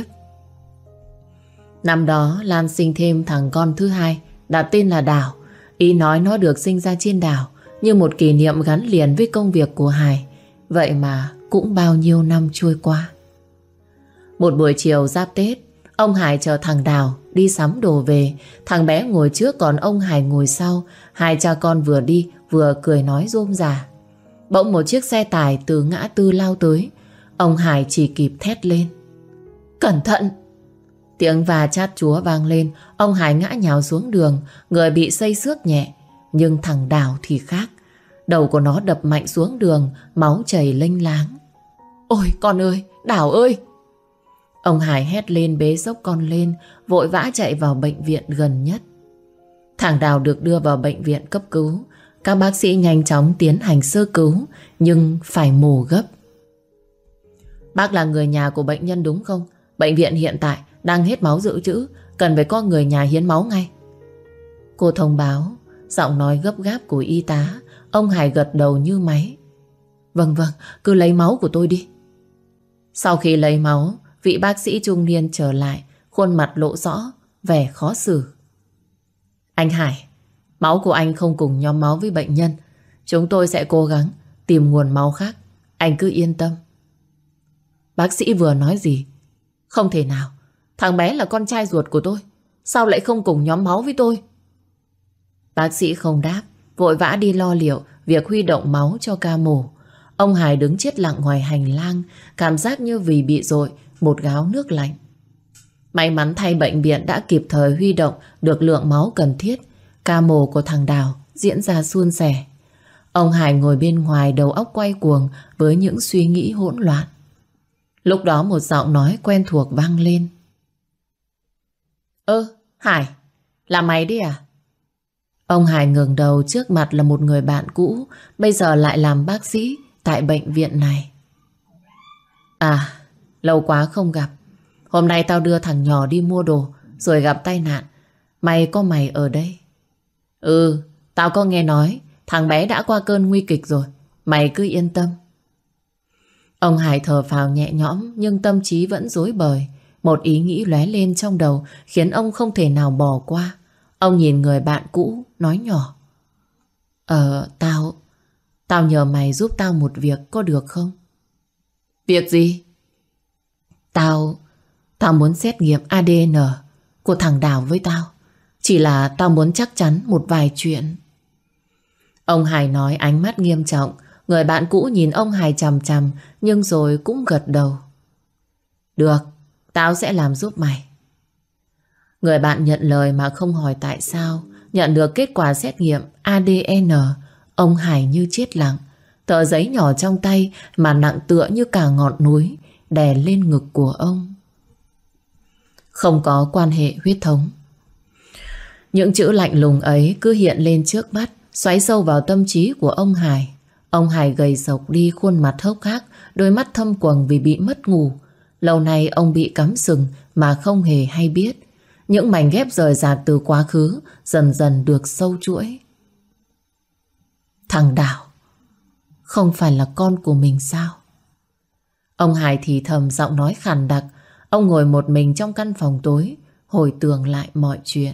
Năm đó Lan sinh thêm thằng con thứ hai, đặt tên là Đảo. Ý nói nó được sinh ra trên đảo như một kỷ niệm gắn liền với công việc của Hải. Vậy mà cũng bao nhiêu năm trôi qua. Một buổi chiều giáp Tết, ông Hải chờ thằng Đào đi sắm đồ về. Thằng bé ngồi trước còn ông Hải ngồi sau. Hai cha con vừa đi vừa cười nói rôm rả. Bỗng một chiếc xe tải từ ngã tư lao tới. Ông Hải chỉ kịp thét lên. Cẩn thận! Tiếng và chát chúa vang lên. Ông Hải ngã nhào xuống đường, người bị xây xước nhẹ. Nhưng thằng Đào thì khác. Đầu của nó đập mạnh xuống đường, máu chảy lênh láng. Ôi con ơi, Đào ơi! Ông Hải hét lên bế xốc con lên, vội vã chạy vào bệnh viện gần nhất. Thằng Đào được đưa vào bệnh viện cấp cứu. Các bác sĩ nhanh chóng tiến hành sơ cứu, nhưng phải mổ gấp. Bác là người nhà của bệnh nhân đúng không? Bệnh viện hiện tại đang hết máu dự trữ, cần phải có người nhà hiến máu ngay. Cô thông báo, giọng nói gấp gáp của y tá. Ông Hải gật đầu như máy. Vâng vâng, cứ lấy máu của tôi đi. Sau khi lấy máu, vị bác sĩ trung niên trở lại, khuôn mặt lộ rõ vẻ khó xử. Anh Hải, máu của anh không cùng nhóm máu với bệnh nhân. Chúng tôi sẽ cố gắng tìm nguồn máu khác. Anh cứ yên tâm. Bác sĩ vừa nói gì? Không thể nào. Thằng bé là con trai ruột của tôi. Sao lại không cùng nhóm máu với tôi? Bác sĩ không đáp, vội vã đi lo liệu việc huy động máu cho ca mổ. Ông Hải đứng chết lặng ngoài hành lang, cảm giác như vì bị dội một gáo nước lạnh. May mắn thay bệnh viện đã kịp thời huy động được lượng máu cần thiết. Ca mổ của thằng Đào diễn ra suôn sẻ. Ông Hải ngồi bên ngoài đầu óc quay cuồng với những suy nghĩ hỗn loạn. Lúc đó một giọng nói quen thuộc vang lên. Ơ, Hải, là mày đi à? Ông Hải ngẩng đầu, trước mặt là một người bạn cũ, bây giờ lại làm bác sĩ tại bệnh viện này. À, lâu quá không gặp. Hôm nay tao đưa thằng nhỏ đi mua đồ rồi gặp tai nạn. May có mày ở đây. Ừ, tao có nghe nói thằng bé đã qua cơn nguy kịch rồi. Mày cứ yên tâm. Ông Hải thở phào nhẹ nhõm, nhưng tâm trí vẫn rối bời. Một ý nghĩ lóe lên trong đầu khiến ông không thể nào bỏ qua. Ông nhìn người bạn cũ, nói nhỏ. Ờ, tao... Tao nhờ mày giúp tao một việc có được không? Việc gì? Tao... Tao muốn xét nghiệm a đê en của thằng Đào với tao. Chỉ là tao muốn chắc chắn một vài chuyện. Ông Hải nói ánh mắt nghiêm trọng. Người bạn cũ nhìn ông Hải chằm chằm, nhưng rồi cũng gật đầu. Được, tao sẽ làm giúp mày. Người bạn nhận lời mà không hỏi tại sao. Nhận được kết quả xét nghiệm a đê en, ông Hải như chết lặng. Tờ giấy nhỏ trong tay mà nặng tựa như cả ngọn núi đè lên ngực của ông. Không có quan hệ huyết thống. Những chữ lạnh lùng ấy cứ hiện lên trước mắt, xoáy sâu vào tâm trí của ông Hải. Ông Hải gầy rộc đi, khuôn mặt hốc hác, đôi mắt thâm quầng vì bị mất ngủ. Lâu nay ông bị cắm sừng mà không hề hay biết. Những mảnh ghép rời rạc từ quá khứ dần dần được sâu chuỗi. Thằng Đào không phải là con của mình sao? Ông Hải thì thầm, giọng nói khàn đặc. Ông ngồi một mình trong căn phòng tối, hồi tưởng lại mọi chuyện.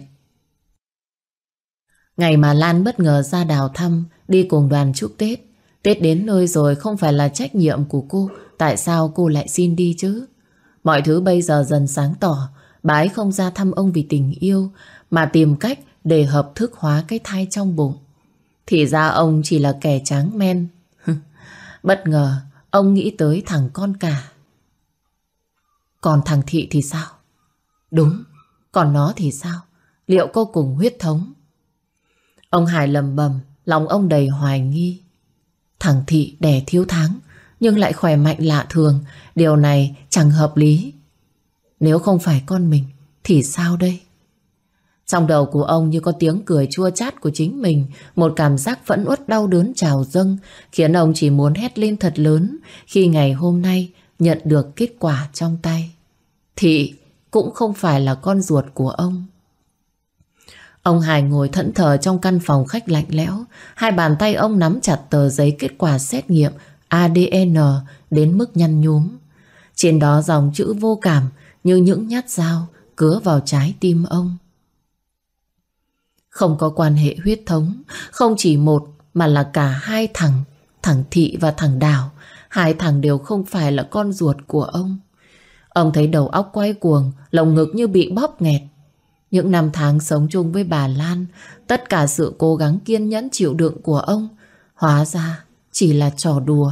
Ngày mà Lan bất ngờ ra Đào thăm, đi cùng đoàn chúc Tết. Tết đến nơi rồi, không phải là trách nhiệm của cô. Tại sao cô lại xin đi chứ? Mọi thứ bây giờ dần sáng tỏ. Bà ấy không ra thăm ông vì tình yêu, mà tìm cách để hợp thức hóa cái thai trong bụng. Thì ra ông chỉ là kẻ tráng men. Bất ngờ ông nghĩ tới thằng con cả. Còn thằng Thị thì sao? Đúng, còn nó thì sao? Liệu cô cùng huyết thống? Ông Hải lầm bầm, lòng ông đầy hoài nghi. Thằng Thị đẻ thiếu tháng nhưng lại khỏe mạnh lạ thường. Điều này chẳng hợp lý. Nếu không phải con mình thì sao đây? Trong đầu của ông như có tiếng cười chua chát của chính mình. Một cảm giác phẫn uất đau đớn trào dâng, khiến ông chỉ muốn hét lên thật lớn khi ngày hôm nay nhận được kết quả trong tay. Thị cũng không phải là con ruột của ông. Ông Hải ngồi thẫn thờ trong căn phòng khách lạnh lẽo. Hai bàn tay ông nắm chặt tờ giấy kết quả xét nghiệm a đê en đến mức nhăn nhúm. Trên đó dòng chữ vô cảm như những nhát dao cứa vào trái tim ông. Không có quan hệ huyết thống. Không chỉ một mà là cả hai thằng. Thằng Thị và thằng Đào. Hai thằng đều không phải là con ruột của ông. Ông thấy đầu óc quay cuồng, lồng ngực như bị bóp nghẹt. Những năm tháng sống chung với bà Lan, tất cả sự cố gắng kiên nhẫn chịu đựng của ông hóa ra chỉ là trò đùa.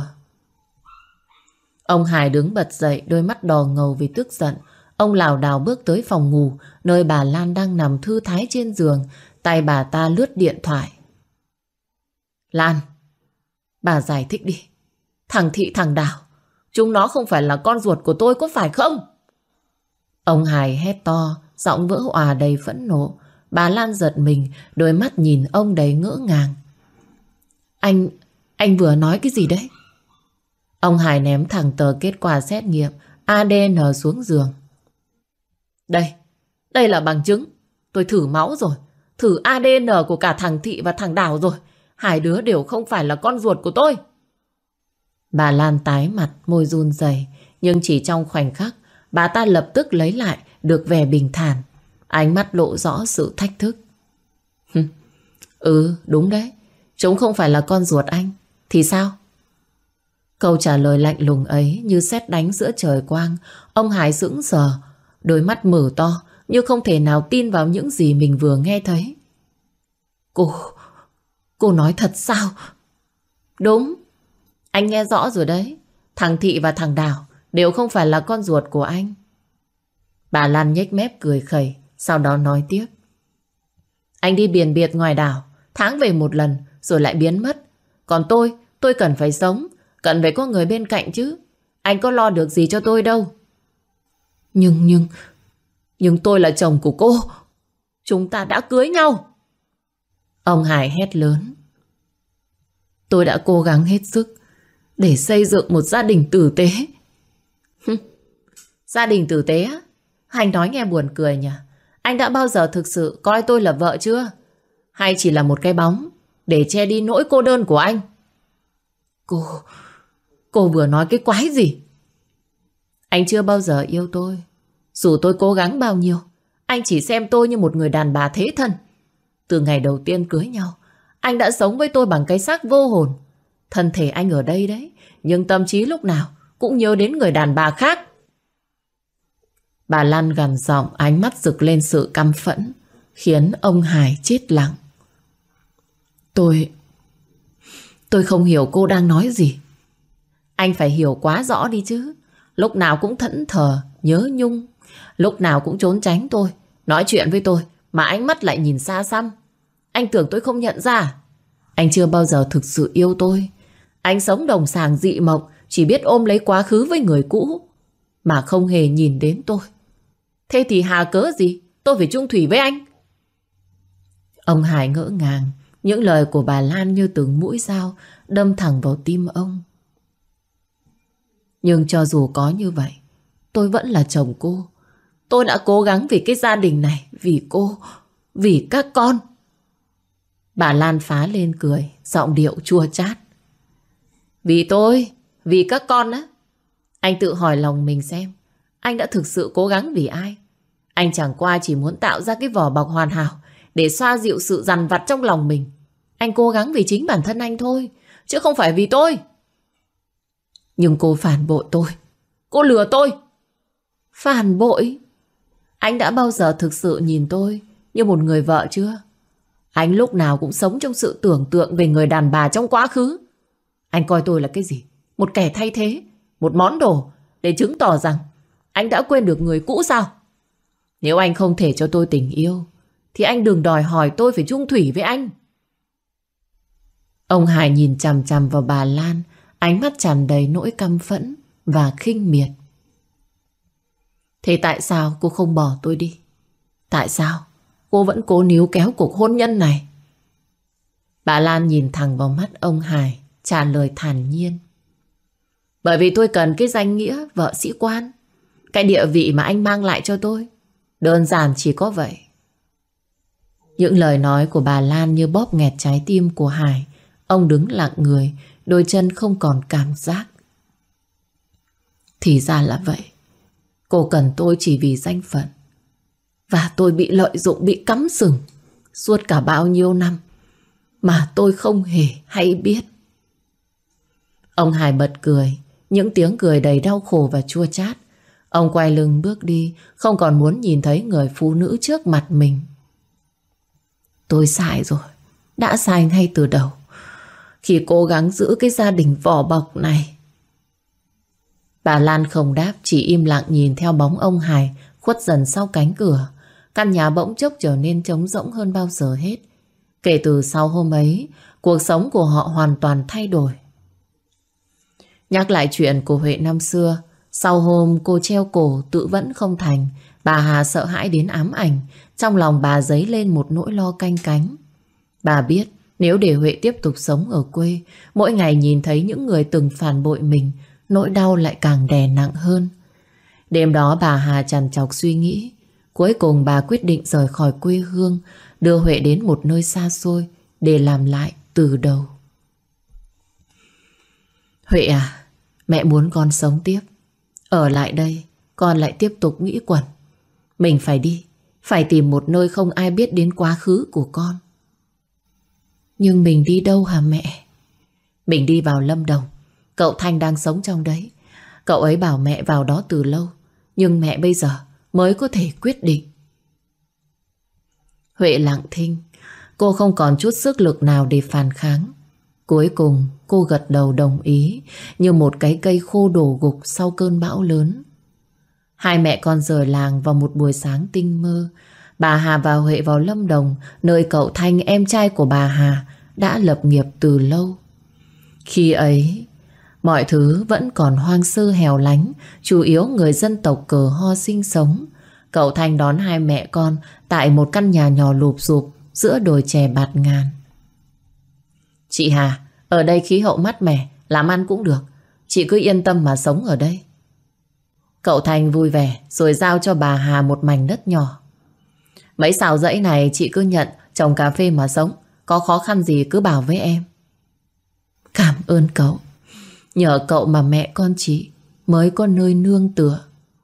Ông Hải đứng bật dậy, đôi mắt đỏ ngầu vì tức giận. Ông lảo đảo bước tới phòng ngủ, nơi bà Lan đang nằm thư thái trên giường. Tay bà ta lướt điện thoại. Lan, bà giải thích đi. Thằng Thị thằng Đào, chúng nó không phải là con ruột của tôi, có phải không? Ông Hải hét to, giọng vỡ òa đầy phẫn nộ. Bà Lan giật mình, đôi mắt nhìn ông đầy ngỡ ngàng. Anh, anh vừa nói cái gì đấy? Ông Hải ném thẳng tờ kết quả xét nghiệm a đê en xuống giường. Đây, đây là bằng chứng. Tôi thử máu rồi, thử a đê en của cả thằng Thị và thằng Đào rồi. Hai đứa đều không phải là con ruột của tôi. Bà Lan tái mặt, môi run rẩy, nhưng chỉ trong khoảnh khắc, bà ta lập tức lấy lại được vẻ bình thản. Ánh mắt lộ rõ sự thách thức. Ừ, đúng đấy. Chúng không phải là con ruột anh. Thì sao? Câu trả lời lạnh lùng ấy như sét đánh giữa trời quang. Ông Hải sững sờ, đôi mắt mở to như không thể nào tin vào những gì mình vừa nghe thấy. Cô... Cô nói thật sao? Đúng. Anh nghe rõ rồi đấy. Thằng Thị và thằng Đào đều không phải là con ruột của anh. Bà Lan nhếch mép cười khẩy, sau đó nói tiếp. Anh đi biển biệt ngoài đảo, tháng về một lần rồi lại biến mất. Còn tôi, tôi cần phải sống, cần phải có người bên cạnh chứ. Anh có lo được gì cho tôi đâu. Nhưng, nhưng, nhưng tôi là chồng của cô. chúng ta đã cưới nhau. Ông Hải hét lớn. Tôi đã cố gắng hết sức để xây dựng một gia đình tử tế. Gia đình tử tế á? Anh nói nghe buồn cười nhỉ. Anh đã bao giờ thực sự coi tôi là vợ chưa? Hay chỉ là một cái bóng để che đi nỗi cô đơn của anh? Cô... Cô vừa nói cái quái gì? Anh chưa bao giờ yêu tôi. Dù tôi cố gắng bao nhiêu, anh chỉ xem tôi như một người đàn bà thế thân. Từ ngày đầu tiên cưới nhau, anh đã sống với tôi bằng cái xác vô hồn. Thân thể anh ở đây đấy, nhưng tâm trí lúc nào cũng nhớ đến người đàn bà khác. Bà Lan gằn giọng, ánh mắt rực lên sự căm phẫn, khiến ông Hải chết lặng. Tôi... Tôi không hiểu cô đang nói gì. Anh phải hiểu quá rõ đi chứ. Lúc nào cũng thẫn thờ, nhớ nhung. Lúc nào cũng trốn tránh tôi. Nói chuyện với tôi mà ánh mắt lại nhìn xa xăm. Anh tưởng tôi không nhận ra. Anh chưa bao giờ thực sự yêu tôi. Anh sống đồng sàng dị mộng, chỉ biết ôm lấy quá khứ với người cũ, mà không hề nhìn đến tôi. Thế thì hà cớ gì tôi phải chung thủy với anh? Ông Hải ngỡ ngàng. Những lời của bà Lan như từng mũi dao đâm thẳng vào tim ông. Nhưng cho dù có như vậy, tôi vẫn là chồng cô. Tôi đã cố gắng vì cái gia đình này, vì cô, vì các con. Bà Lan phá lên cười, giọng điệu chua chát. Vì tôi, vì các con á. Anh tự hỏi lòng mình xem, anh đã thực sự cố gắng vì ai? Anh chẳng qua chỉ muốn tạo ra cái vỏ bọc hoàn hảo để xoa dịu sự dằn vặt trong lòng mình. Anh cố gắng vì chính bản thân anh thôi, chứ không phải vì tôi. Nhưng cô phản bội tôi. Cô lừa tôi. Phản bội? Anh đã bao giờ thực sự nhìn tôi như một người vợ chưa? Anh lúc nào cũng sống trong sự tưởng tượng về người đàn bà trong quá khứ. Anh coi tôi là cái gì? Một kẻ thay thế, một món đồ để chứng tỏ rằng anh đã quên được người cũ sao? Nếu anh không thể cho tôi tình yêu thì anh đừng đòi hỏi tôi phải chung thủy với anh. Ông Hải nhìn chằm chằm vào bà Lan, ánh mắt tràn đầy nỗi căm phẫn và khinh miệt. Thế tại sao cô không bỏ tôi đi? Tại sao cô vẫn cố níu kéo cuộc hôn nhân này? Bà Lan nhìn thẳng vào mắt ông Hải, trả lời thản nhiên. Bởi vì tôi cần cái danh nghĩa vợ sĩ quan, cái địa vị mà anh mang lại cho tôi. Đơn giản chỉ có vậy. Những lời nói của bà Lan như bóp nghẹt trái tim của Hải. Ông đứng lặng người, đôi chân không còn cảm giác. Thì ra là vậy. Cô cần tôi chỉ vì danh phận. Và tôi bị lợi dụng, bị cắm sừng suốt cả bao nhiêu năm mà tôi không hề hay biết. Ông Hải bật cười, những tiếng cười đầy đau khổ và chua chát. Ông quay lưng bước đi, không còn muốn nhìn thấy người phụ nữ trước mặt mình. Tôi sai rồi, đã sai ngay từ đầu, khi cố gắng giữ cái gia đình vỏ bọc này. Bà Lan không đáp, chỉ im lặng nhìn theo bóng ông Hải khuất dần sau cánh cửa. Căn nhà bỗng chốc trở nên trống rỗng hơn bao giờ hết. Kể từ sau hôm ấy, cuộc sống của họ hoàn toàn thay đổi. Nhắc lại chuyện của Huệ năm xưa, sau hôm cô treo cổ tự vẫn không thành, bà Hà sợ hãi đến ám ảnh. Trong lòng bà dấy lên một nỗi lo canh cánh. Bà biết nếu để Huệ tiếp tục sống ở quê, mỗi ngày nhìn thấy những người từng phản bội mình, nỗi đau lại càng đè nặng hơn. Đêm đó bà Hà trằn trọc suy nghĩ. Cuối cùng bà quyết định rời khỏi quê hương, đưa Huệ đến một nơi xa xôi để làm lại từ đầu. Huệ à, mẹ muốn con sống tiếp. Ở lại đây, con lại tiếp tục nghĩ quẩn. Mình phải đi, phải tìm một nơi không ai biết đến quá khứ của con. Nhưng mình đi đâu hả mẹ? Mình đi vào Lâm Đồng. Cậu Thanh đang sống trong đấy. Cậu ấy bảo mẹ vào đó từ lâu, nhưng mẹ bây giờ mới có thể quyết định. Huệ lặng thinh. Cô không còn chút sức lực nào để phản kháng. Cuối cùng cô gật đầu đồng ý, như một cái cây khô đổ gục sau cơn bão lớn. Hai mẹ con rời làng vào một buổi sáng tinh mơ. Bà Hà và Huệ vào Lâm Đồng, nơi cậu Thanh, em trai của bà Hà, đã lập nghiệp từ lâu. Khi ấy, mọi thứ vẫn còn hoang sơ hẻo lánh, chủ yếu người dân tộc Cờ Ho sinh sống. cậu Thanh đón hai mẹ con tại một căn nhà nhỏ lụp xụp giữa đồi chè bạt ngàn. Chị Hà, ở đây khí hậu mát mẻ, làm ăn cũng được. Chị cứ yên tâm mà sống ở đây. Cậu Thanh vui vẻ rồi giao cho bà Hà một mảnh đất nhỏ. Mấy xào rẫy này chị cứ nhận trồng cà phê mà sống. Có khó khăn gì cứ bảo với em. Cảm ơn cậu. Nhờ cậu mà mẹ con chị mới có nơi nương tựa.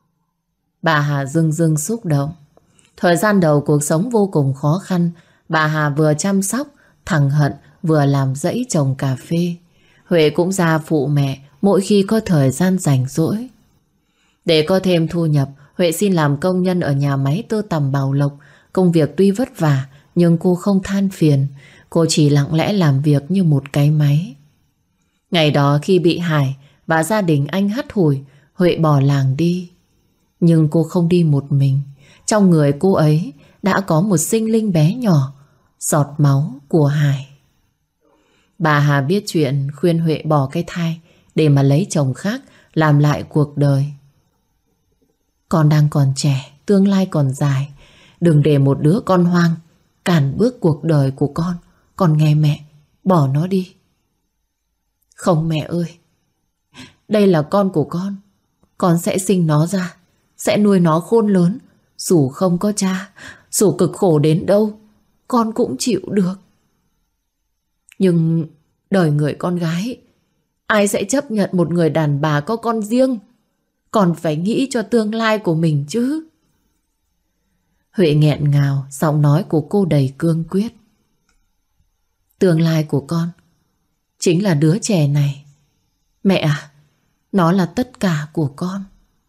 Bà Hà rưng rưng xúc động. Thời gian đầu cuộc sống vô cùng khó khăn. Bà Hà vừa chăm sóc thằng Hận, vừa làm dãy trồng cà phê. Huệ cũng ra phụ mẹ mỗi khi có thời gian rảnh rỗi. Để có thêm thu nhập, Huệ xin làm công nhân ở nhà máy tơ tằm Bảo Lộc. Công việc tuy vất vả nhưng cô không than phiền. Cô chỉ lặng lẽ làm việc như một cái máy. Ngày đó khi bị Hải và gia đình anh hắt hủi, Huệ bỏ làng đi. Nhưng cô không đi một mình. Trong người cô ấy đã có một sinh linh bé nhỏ, giọt máu của Hải. Bà Hà biết chuyện, khuyên Huệ bỏ cái thai để mà lấy chồng khác, làm lại cuộc đời. Con đang còn trẻ, tương lai còn dài. Đừng để một đứa con hoang cản bước cuộc đời của con. Con nghe mẹ, bỏ nó đi. Không mẹ ơi, đây là con của con. Con sẽ sinh nó ra, sẽ nuôi nó khôn lớn. Dù không có cha, dù cực khổ đến đâu, con cũng chịu được. Nhưng đời người con gái, ai sẽ chấp nhận một người đàn bà có con riêng? Còn phải nghĩ cho tương lai của mình chứ. Huệ nghẹn ngào, giọng nói của cô đầy cương quyết. Tương lai của con chính là đứa trẻ này. Mẹ à, nó là tất cả của con.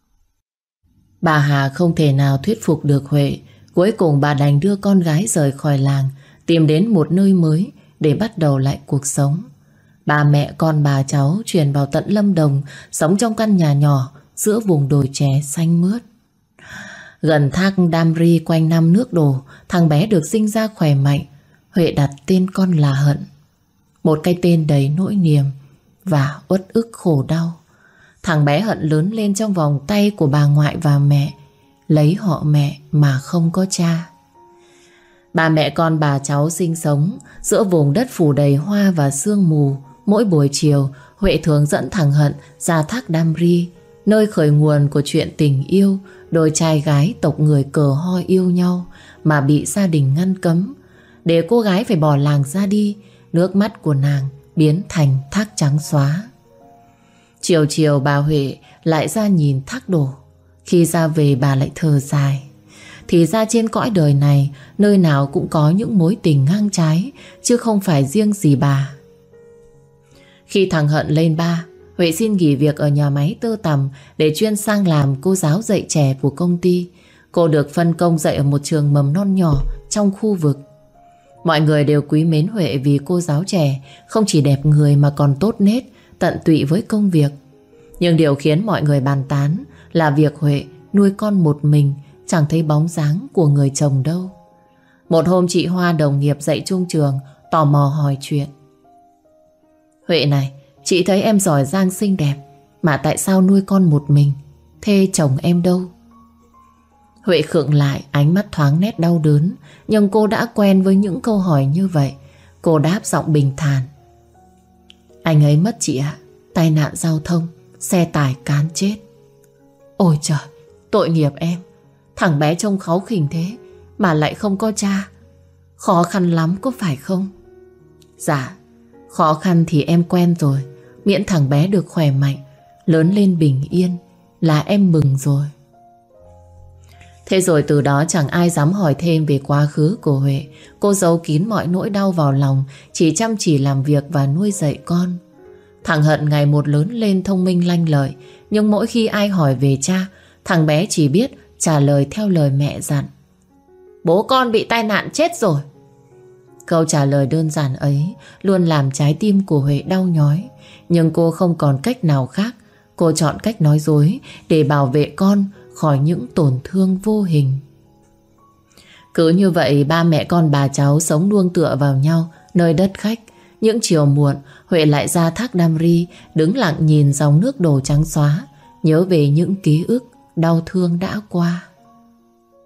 Bà Hà không thể nào thuyết phục được Huệ. Cuối cùng bà đành đưa con gái rời khỏi làng, tìm đến một nơi mới để bắt đầu lại cuộc sống. Bà mẹ con bà cháu chuyển vào tận Lâm Đồng, sống trong căn nhà nhỏ giữa vùng đồi chè xanh mướt. Gần thác Đam Ri quanh năm nước đổ, thằng bé được sinh ra khỏe mạnh. Huệ đặt tên con là Hận. Một cái tên đầy nỗi niềm và uất ức khổ đau. Thằng bé Hận lớn lên trong vòng tay của bà ngoại và mẹ, lấy họ mẹ mà không có cha. Bà mẹ con bà cháu sinh sống giữa vùng đất phủ đầy hoa và sương mù. Mỗi buổi chiều, Huệ thường dẫn thằng Hận ra thác Đam Ri, nơi khởi nguồn của chuyện tình yêu đôi trai gái tộc người cờ ho yêu nhau mà bị gia đình ngăn cấm. Để cô gái phải bỏ làng ra đi, nước mắt của nàng biến thành thác trắng xóa. Chiều chiều bà Huệ lại ra nhìn thác đổ. Khi ra về bà lại thở dài. Thì ra trên cõi đời này, nơi nào cũng có những mối tình ngang trái, chứ không phải riêng gì bà. Khi thằng Hận lên ba, Huệ xin nghỉ việc ở nhà máy tơ tằm để chuyên sang làm cô giáo dạy trẻ của công ty. Cô được phân công dạy ở một trường mầm non nhỏ trong khu vực. Mọi người đều quý mến Huệ vì cô giáo trẻ không chỉ đẹp người mà còn tốt nết, tận tụy với công việc. Nhưng điều khiến mọi người bàn tán là việc Huệ nuôi con một mình, chẳng thấy bóng dáng của người chồng đâu. Một hôm chị Hoa đồng nghiệp dạy chung trường tò mò hỏi chuyện. Huệ này, chị thấy em giỏi giang xinh đẹp, mà tại sao nuôi con một mình? Thế chồng em đâu? Huệ khựng lại, ánh mắt thoáng nét đau đớn. Nhưng cô đã quen với những câu hỏi như vậy. Cô đáp giọng bình thản. Anh ấy mất chị ạ, tai nạn giao thông, xe tải cán chết. Ôi trời, tội nghiệp em. Thằng bé trông kháu khỉnh thế mà lại không có cha. Khó khăn lắm có phải không? Dạ, khó khăn thì em quen rồi. Miễn thằng bé được khỏe mạnh, lớn lên bình yên là em mừng rồi. Thế rồi từ đó chẳng ai dám hỏi thêm về quá khứ của Huệ. Cô giấu kín mọi nỗi đau vào lòng, chỉ chăm chỉ làm việc và nuôi dạy con. Thằng Hận ngày một lớn lên thông minh lanh lợi. Nhưng mỗi khi ai hỏi về cha, thằng bé chỉ biết trả lời theo lời mẹ dặn. Bố con bị tai nạn chết rồi. Câu trả lời đơn giản ấy luôn làm trái tim của Huệ đau nhói. Nhưng cô không còn cách nào khác. Cô chọn cách nói dối để bảo vệ con khỏi những tổn thương vô hình. Cứ như vậy ba mẹ con bà cháu sống nuông tựa vào nhau nơi đất khách. Những chiều muộn, Huệ lại ra thác Đam Ri, đứng lặng nhìn dòng nước đổ trắng xóa, nhớ về những ký ức đau thương đã qua.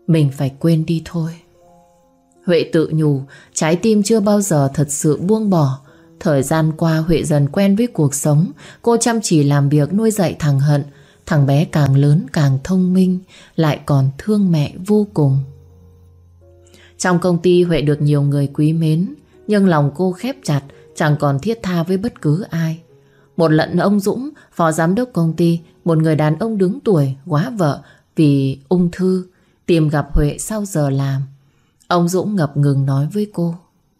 mình phải quên đi thôi. Huệ tự nhủ, trái tim chưa bao giờ thật sự buông bỏ. Thời gian qua Huệ dần quen với cuộc sống. Cô chăm chỉ làm việc nuôi dạy thằng Hận. Thằng bé càng lớn càng thông minh, lại còn thương mẹ vô cùng. Trong công ty Huệ được nhiều người quý mến, nhưng lòng cô khép chặt, chẳng còn thiết tha với bất cứ ai. Một lần ông Dũng, phó giám đốc công ty, một người đàn ông đứng tuổi, góa vợ vì ung thư, tìm gặp Huệ sau giờ làm. Ông Dũng ngập ngừng nói với cô: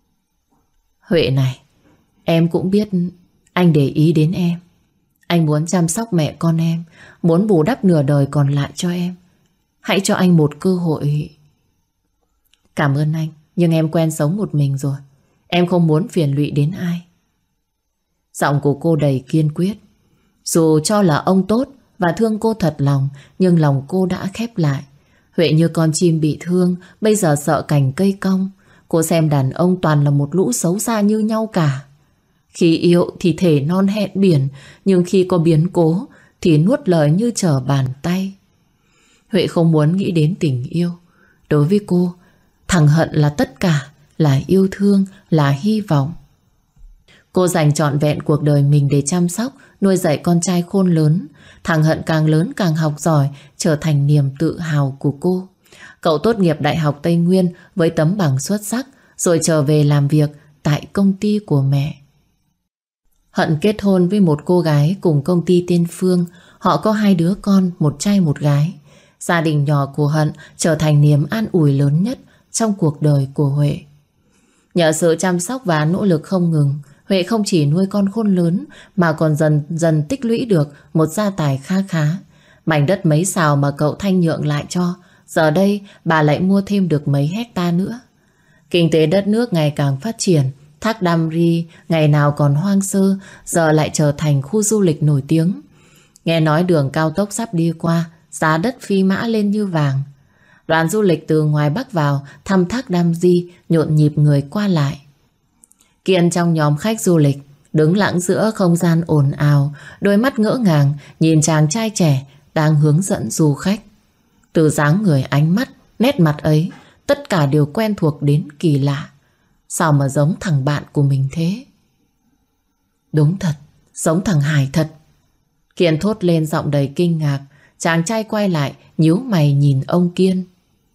Huệ này, em cũng biết anh để ý đến em. Anh muốn chăm sóc mẹ con em, muốn bù đắp nửa đời còn lại cho em. Hãy cho anh một cơ hội. Cảm ơn anh, nhưng em quen sống một mình rồi. Em không muốn phiền lụy đến ai. Giọng của cô đầy kiên quyết. Dù cho là ông tốt và thương cô thật lòng, nhưng lòng cô đã khép lại. Huệ như con chim bị thương, bây giờ sợ cành cây cong. Cô xem đàn ông toàn là một lũ xấu xa như nhau cả. Khi yêu thì thể non hẹn biển, nhưng khi có biến cố thì nuốt lời như trở bàn tay. Huệ không muốn nghĩ đến tình yêu. Đối với cô, thằng Hận là tất cả, là yêu thương, là hy vọng. Cô dành trọn vẹn cuộc đời mình để chăm sóc, nuôi dạy con trai khôn lớn. Thằng Hận càng lớn càng học giỏi, trở thành niềm tự hào của cô. Cậu tốt nghiệp Đại học Tây Nguyên với tấm bằng xuất sắc, rồi trở về làm việc tại công ty của mẹ. Hận kết hôn với một cô gái cùng công ty tên Phương. Họ có hai đứa con, một trai một gái. Gia đình nhỏ của Hận trở thành niềm an ủi lớn nhất trong cuộc đời của Huệ. Nhờ sự chăm sóc và nỗ lực không ngừng, Huệ không chỉ nuôi con khôn lớn mà còn dần dần tích lũy được một gia tài kha khá. Mảnh đất mấy sào mà cậu Thanh nhượng lại cho, giờ đây bà lại mua thêm được mấy hecta nữa. Kinh tế đất nước ngày càng phát triển. Thác Đam Ri ngày nào còn hoang sơ, giờ lại trở thành khu du lịch nổi tiếng. Nghe nói đường cao tốc sắp đi qua, giá đất phi mã lên như vàng. Đoàn du lịch từ ngoài Bắc vào thăm Thác Đam Ri, nhộn nhịp người qua lại. Kiên trong nhóm khách du lịch đứng lặng giữa không gian ồn ào, đôi mắt ngỡ ngàng nhìn chàng trai trẻ đang hướng dẫn du khách. Từ dáng người, ánh mắt, nét mặt ấy, tất cả đều quen thuộc đến kỳ lạ. Sao mà giống thằng bạn của mình thế? Đúng thật, giống thằng Hải thật. Kiên thốt lên giọng đầy kinh ngạc. Chàng trai quay lại, nhíu mày nhìn ông Kiên.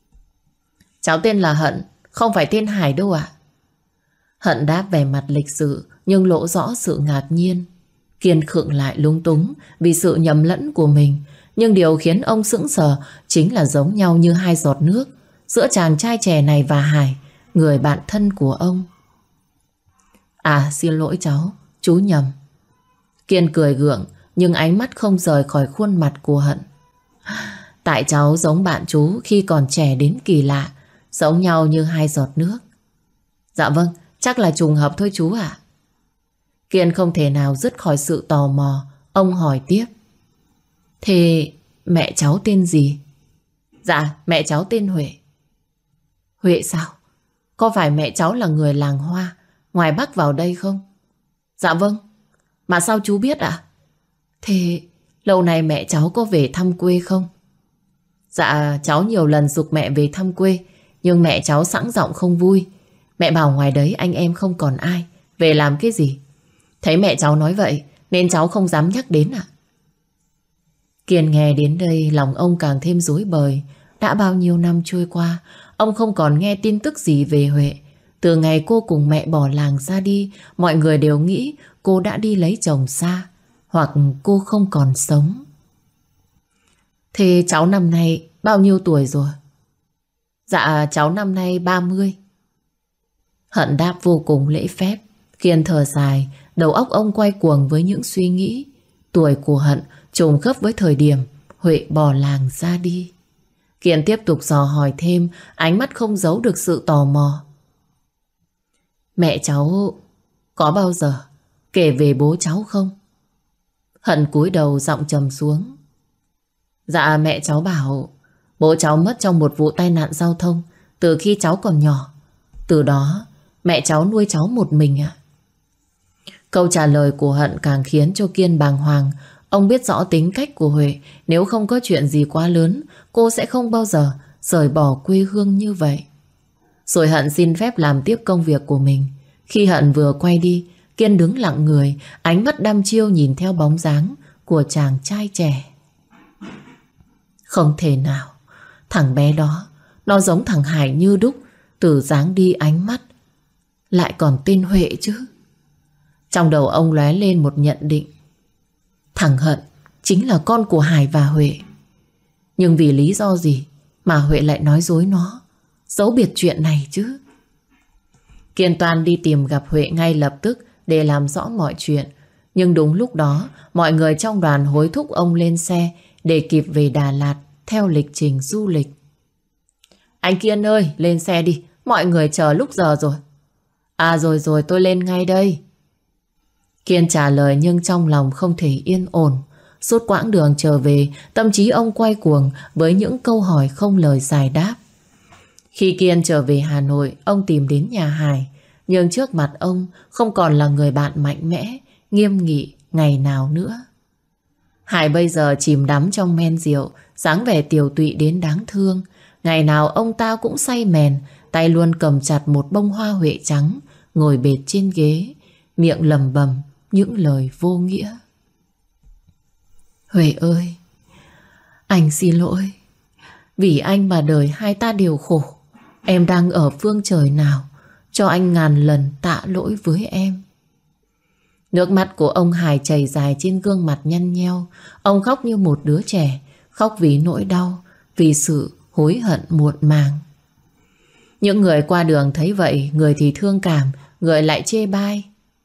Cháu tên là Hận, không phải tên Hải đâu ạ. Hận đáp vẻ mặt lịch sự, nhưng lộ rõ sự ngạc nhiên. Kiên khựng lại lúng túng vì sự nhầm lẫn của mình. Nhưng điều khiến ông sững sờ chính là giống nhau như hai giọt nước giữa chàng trai trẻ này và Hải, người bạn thân của ông. À, xin lỗi cháu, chú nhầm. Kiên cười gượng, nhưng ánh mắt không rời khỏi khuôn mặt của Hận. Tại cháu giống bạn chú khi còn trẻ đến kỳ lạ, giống nhau như hai giọt nước. Dạ vâng, chắc là trùng hợp thôi chú ạ. Kiên không thể nào dứt khỏi sự tò mò. Ông hỏi tiếp. Thế mẹ cháu tên gì? Dạ, mẹ cháu tên Huệ. Huệ sao? Có phải mẹ cháu là người làng Hoa ngoài Bắc vào đây không? Dạ vâng. Mà sao chú biết ạ? Thế lâu nay mẹ cháu có về thăm quê không? Dạ, cháu nhiều lần giục mẹ về thăm quê, nhưng mẹ cháu sẵn giọng không vui. Mẹ bảo ngoài đấy anh em không còn ai, về làm cái gì? Thấy mẹ cháu nói vậy nên cháu không dám nhắc đến ạ. Kiên nghe đến đây lòng ông càng thêm rối bời. Đã bao nhiêu năm trôi qua, ông không còn nghe tin tức gì về Huệ. Từ ngày cô cùng mẹ bỏ làng ra đi, mọi người đều nghĩ cô đã đi lấy chồng xa, hoặc cô không còn sống. Thế cháu năm nay bao nhiêu tuổi rồi? Dạ, cháu năm nay ba mươi. Hận đáp vô cùng lễ phép. Kiên thở dài, đầu óc ông quay cuồng với những suy nghĩ. Tuổi của Hận trùng khớp với thời điểm Huệ bỏ làng ra đi. Kiên tiếp tục dò hỏi thêm, ánh mắt không giấu được sự tò mò. Mẹ cháu có bao giờ kể về bố cháu không? Hận cúi đầu giọng trầm xuống. Dạ, mẹ cháu bảo bố cháu mất trong một vụ tai nạn giao thông từ khi cháu còn nhỏ. Từ đó mẹ cháu nuôi cháu một mình ạ. Câu trả lời của Hận càng khiến cho Kiên bàng hoàng. Ông biết rõ tính cách của Huệ. Nếu không có chuyện gì quá lớn, cô sẽ không bao giờ rời bỏ quê hương như vậy. Rồi Hận xin phép làm tiếp công việc của mình. Khi Hận vừa quay đi, Kiên đứng lặng người, ánh mắt đăm chiêu nhìn theo bóng dáng của chàng trai trẻ. Không thể nào, thằng bé đó, nó giống thằng Hải như đúc, từ dáng đi ánh mắt, lại còn tên Huệ chứ. Trong đầu ông lóe lên một nhận định. Thằng Hận chính là con của Hải và Huệ. Nhưng vì lý do gì mà Huệ lại nói dối nó, giấu biệt chuyện này chứ? Kiên Toan đi tìm gặp Huệ ngay lập tức để làm rõ mọi chuyện. Nhưng đúng lúc đó, mọi người trong đoàn hối thúc ông lên xe để kịp về Đà Lạt theo lịch trình du lịch. Anh Kiên ơi, lên xe đi, mọi người chờ lúc giờ rồi. À rồi rồi, tôi lên ngay đây. Kiên trả lời nhưng trong lòng không thể yên ổn. Suốt quãng đường trở về, tâm trí ông quay cuồng với những câu hỏi không lời giải đáp. Khi Kiên trở về Hà Nội, ông tìm đến nhà Hải. Nhưng trước mặt ông không còn là người bạn mạnh mẽ, nghiêm nghị ngày nào nữa. Hải bây giờ chìm đắm trong men rượu, dáng vẻ tiều tụy đến đáng thương. Ngày nào ông ta cũng say mèn, tay luôn cầm chặt một bông hoa huệ trắng, ngồi bệt trên ghế, miệng lầm bầm những lời vô nghĩa. Huệ ơi, anh xin lỗi. Vì anh mà đời hai ta đều khổ. Em đang ở phương trời nào, cho anh ngàn lần tạ lỗi với em. Nước mắt của ông Hải chảy dài trên gương mặt nhăn nheo. Ông khóc như một đứa trẻ, khóc vì nỗi đau, vì sự hối hận muộn màng. Những người qua đường thấy vậy, người thì thương cảm, người lại chê bai.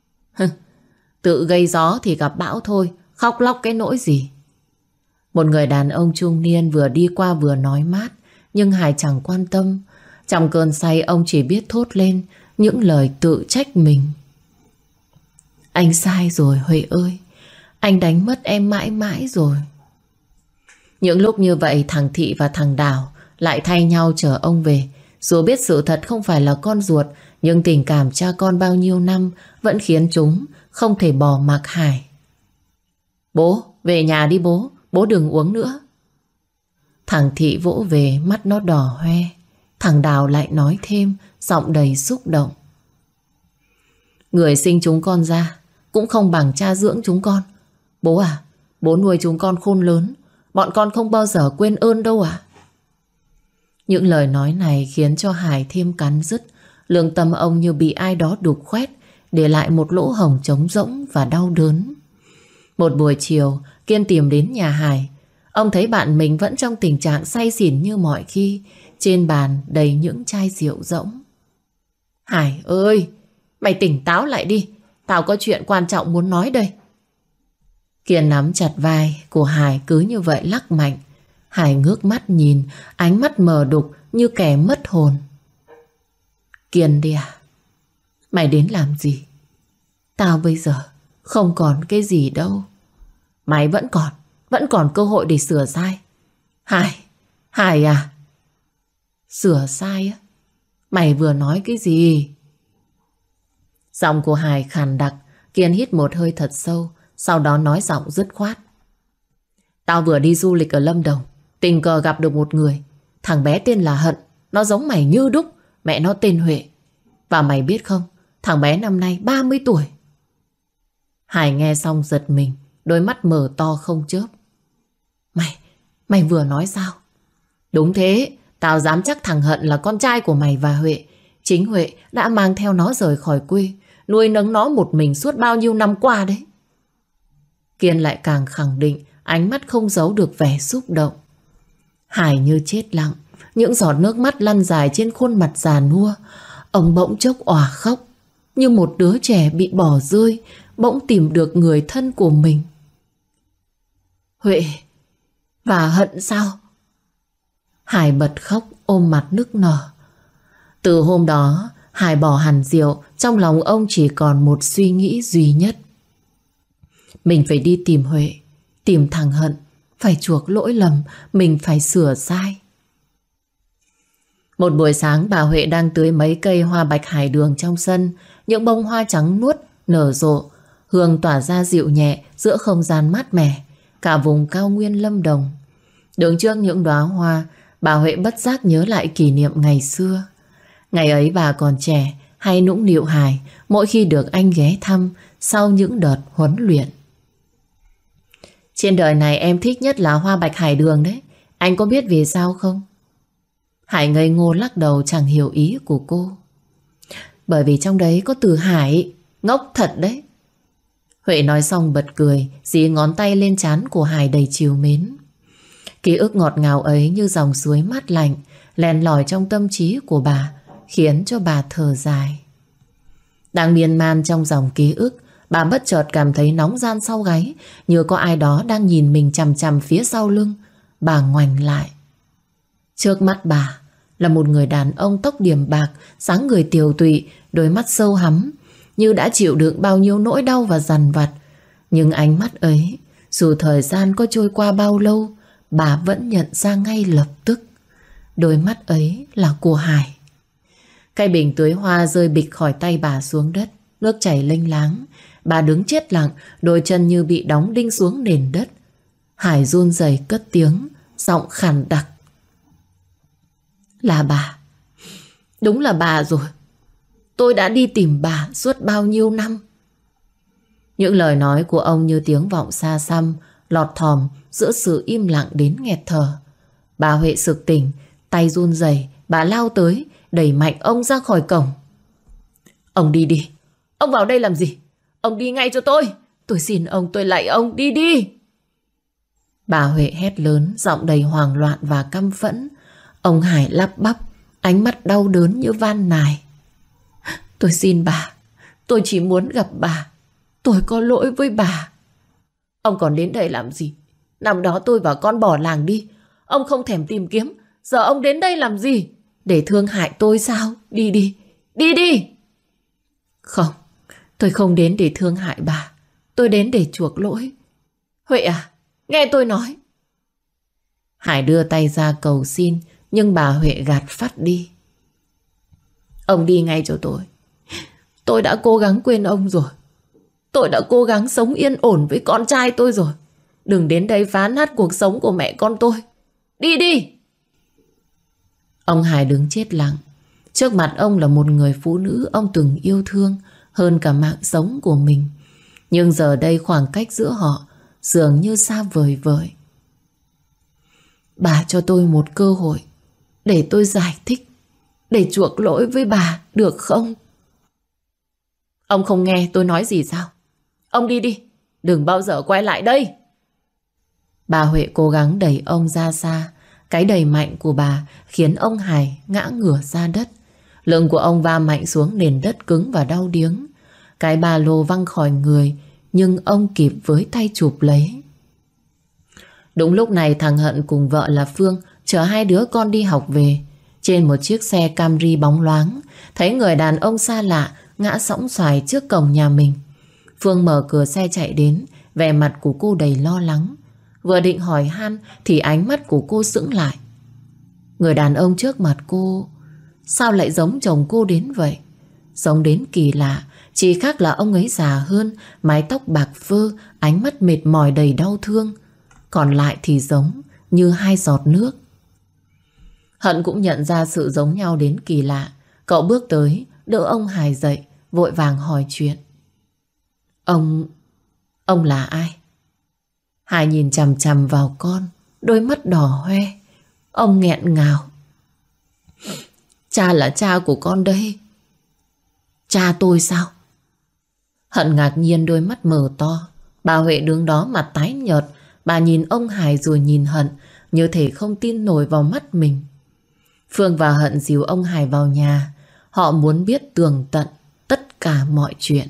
Tự gây gió thì gặp bão thôi, khóc lóc cái nỗi gì. Một người đàn ông trung niên vừa đi qua vừa nói mát, nhưng Hải chẳng quan tâm. Trong cơn say ông chỉ biết thốt lên những lời tự trách mình. Anh sai rồi Huệ ơi, anh đánh mất em mãi mãi rồi. Những lúc như vậy thằng Thị và thằng Đào lại thay nhau chở ông về. Dù biết sự thật không phải là con ruột, nhưng tình cảm cha con bao nhiêu năm vẫn khiến chúng không thể bỏ mặc Hải. Bố, về nhà đi bố, bố đừng uống nữa. Thằng Thị vỗ về, mắt nó đỏ hoe. Thằng Đào lại nói thêm, giọng đầy xúc động. Người sinh chúng con ra cũng không bằng cha dưỡng chúng con. Bố à, bố nuôi chúng con khôn lớn, bọn con không bao giờ quên ơn đâu ạ. Những lời nói này khiến cho Hải thêm cắn rứt. Lương tâm ông như bị ai đó đục khoét, để lại một lỗ hổng trống rỗng và đau đớn. Một buổi chiều, Kiên tìm đến nhà Hải. Ông thấy bạn mình vẫn trong tình trạng say xỉn như mọi khi. Trên bàn đầy những chai rượu rỗng. Hải ơi, mày tỉnh táo lại đi, tao có chuyện quan trọng muốn nói đây. Kiên nắm chặt vai của Hải cứ như vậy lắc mạnh. Hải ngước mắt nhìn, ánh mắt mờ đục như kẻ mất hồn. Kiên đi à, mày đến làm gì? Tao bây giờ không còn cái gì đâu. Mày vẫn còn, vẫn còn cơ hội để sửa sai. Hải, Hải à? Sửa sai á? Mày vừa nói cái gì? Giọng của Hải khàn đặc. Kiên hít một hơi thật sâu, sau đó nói giọng dứt khoát. Tao vừa đi du lịch ở Lâm Đồng, tình cờ gặp được một người. Thằng bé tên là Hận, nó giống mày như đúc. Mẹ nó tên Huệ. Và mày biết không, thằng bé năm nay ba mươi tuổi. Hải nghe xong giật mình, đôi mắt mở to không chớp. Mày, mày vừa nói sao? Đúng thế, tao dám chắc thằng Hận là con trai của mày và Huệ. Chính Huệ đã mang theo nó rời khỏi quê, nuôi nấng nó một mình suốt bao nhiêu năm qua đấy. Kiên lại càng khẳng định, ánh mắt không giấu được vẻ xúc động. Hải như chết lặng, những giọt nước mắt lăn dài trên khuôn mặt già nua. Ông bỗng chốc òa khóc, như một đứa trẻ bị bỏ rơi, bỗng tìm được người thân của mình. Huệ và Hận sao? Hải bật khóc ôm mặt nức nở. Từ hôm đó, Hải bỏ hẳn rượu, trong lòng ông chỉ còn một suy nghĩ duy nhất. Mình phải đi tìm Huệ, tìm thằng Hận, phải chuộc lỗi lầm, mình phải sửa sai. Một buổi sáng bà Huệ đang tưới mấy cây hoa bạch hải đường trong sân. Những bông hoa trắng nuốt nở rộ, hương tỏa ra dịu nhẹ giữa không gian mát mẻ cả vùng cao nguyên Lâm Đồng. Đứng trước những đóa hoa, Bà Huệ bất giác nhớ lại kỷ niệm ngày xưa. Ngày ấy bà còn trẻ, hay nũng nịu hài mỗi khi được anh ghé thăm sau những đợt huấn luyện. Trên đời này em thích nhất là hoa bạch hải đường đấy. Anh có biết vì sao không? Hải ngây ngô lắc đầu, chẳng hiểu ý của cô. Bởi vì trong đấy có từ hải. Ngốc thật đấy. Huệ nói xong bật cười, dí ngón tay lên trán của Hải đầy trìu mến. Ký ức ngọt ngào ấy như dòng suối mát lạnh len lỏi trong tâm trí của bà, khiến cho bà thở dài. Đang miên man trong dòng ký ức, bà bất chợt cảm thấy nóng ran sau gáy, như có ai đó đang nhìn mình chằm chằm phía sau lưng. Bà ngoảnh lại. Trước mắt bà là một người đàn ông tóc điểm bạc, dáng người tiều tụy, đôi mắt sâu hắm, như đã chịu đựng bao nhiêu nỗi đau và dằn vặt. Nhưng ánh mắt ấy, dù thời gian có trôi qua bao lâu, bà vẫn nhận ra ngay lập tức. Đôi mắt ấy là của Hải. Cái bình tưới hoa rơi bịch khỏi tay bà xuống đất, nước chảy lênh láng. Bà đứng chết lặng, đôi chân như bị đóng đinh xuống nền đất. Hải run rẩy cất tiếng, giọng khàn đặc. Là bà. Đúng là bà rồi. Tôi đã đi tìm bà suốt bao nhiêu năm. Những lời nói của ông như tiếng vọng xa xăm, lọt thỏm giữa sự im lặng đến nghẹt thở. Bà Huệ sực tỉnh, tay run rẩy, bà lao tới, đẩy mạnh ông ra khỏi cổng. Ông đi đi. Ông vào đây làm gì? Ông đi ngay cho tôi. Tôi xin ông, tôi lạy ông, đi đi. Bà Huệ hét lớn, giọng đầy hoảng loạn và căm phẫn. Ông Hải lắp bắp, ánh mắt đau đớn như van nài. Tôi xin bà, tôi chỉ muốn gặp bà. Tôi có lỗi với bà. Ông còn đến đây làm gì? Năm đó tôi và con bỏ làng đi. Ông không thèm tìm kiếm. Giờ ông đến đây làm gì? Để thương hại tôi sao? Đi đi, đi đi. Không, tôi không đến để thương hại bà. Tôi đến để chuộc lỗi. Huệ à, nghe tôi nói. Hải đưa tay ra cầu xin, nhưng bà Huệ gạt phắt đi. Ông đi ngay cho tôi. Tôi đã cố gắng quên ông rồi. Tôi đã cố gắng sống yên ổn với con trai tôi rồi. Đừng đến đây phá nát cuộc sống của mẹ con tôi. Đi đi. Ông Hải đứng chết lặng. Trước mặt ông là một người phụ nữ ông từng yêu thương hơn cả mạng sống của mình. Nhưng giờ đây khoảng cách giữa họ dường như xa vời vời. Bà cho tôi một cơ hội để tôi giải thích, để chuộc lỗi với bà, được không? Ông không nghe tôi nói gì sao? Ông đi đi, đừng bao giờ quay lại đây. Bà Huệ cố gắng đẩy ông ra xa. Cái đẩy mạnh của bà khiến ông Hải ngã ngửa ra đất. Lưng của ông va mạnh xuống nền đất cứng và đau điếng. Cái ba lô văng khỏi người, nhưng ông kịp với tay chụp lấy. Đúng lúc này thằng Hận cùng vợ là Phương chở hai đứa con đi học về. Trên một chiếc xe Camry bóng loáng, thấy người đàn ông xa lạ ngã sõng xoài trước cổng nhà mình. Phương mở cửa xe chạy đến, vẻ mặt của cô đầy lo lắng. Vừa định hỏi han thì ánh mắt của cô sững lại. Người đàn ông trước mặt cô sao lại giống chồng cô đến vậy? Giống đến kỳ lạ, chỉ khác là ông ấy già hơn, mái tóc bạc phơ, ánh mắt mệt mỏi đầy đau thương. Còn lại thì giống như hai giọt nước. Hận cũng nhận ra sự giống nhau đến kỳ lạ. Cậu bước tới, đỡ ông Hải dậy, vội vàng hỏi chuyện. Ông... ông là ai? Hải nhìn chằm chằm vào con, đôi mắt đỏ hoe. Ông nghẹn ngào. Cha là cha của con đây. Cha tôi sao? Hận ngạc nhiên, đôi mắt mở to. Bà Huệ đứng đó mặt tái nhợt. Bà nhìn ông Hải rồi nhìn Hận, như thể không tin nổi vào mắt mình. Phương và Hận dìu ông Hải vào nhà. Họ muốn biết tường tận tất cả mọi chuyện.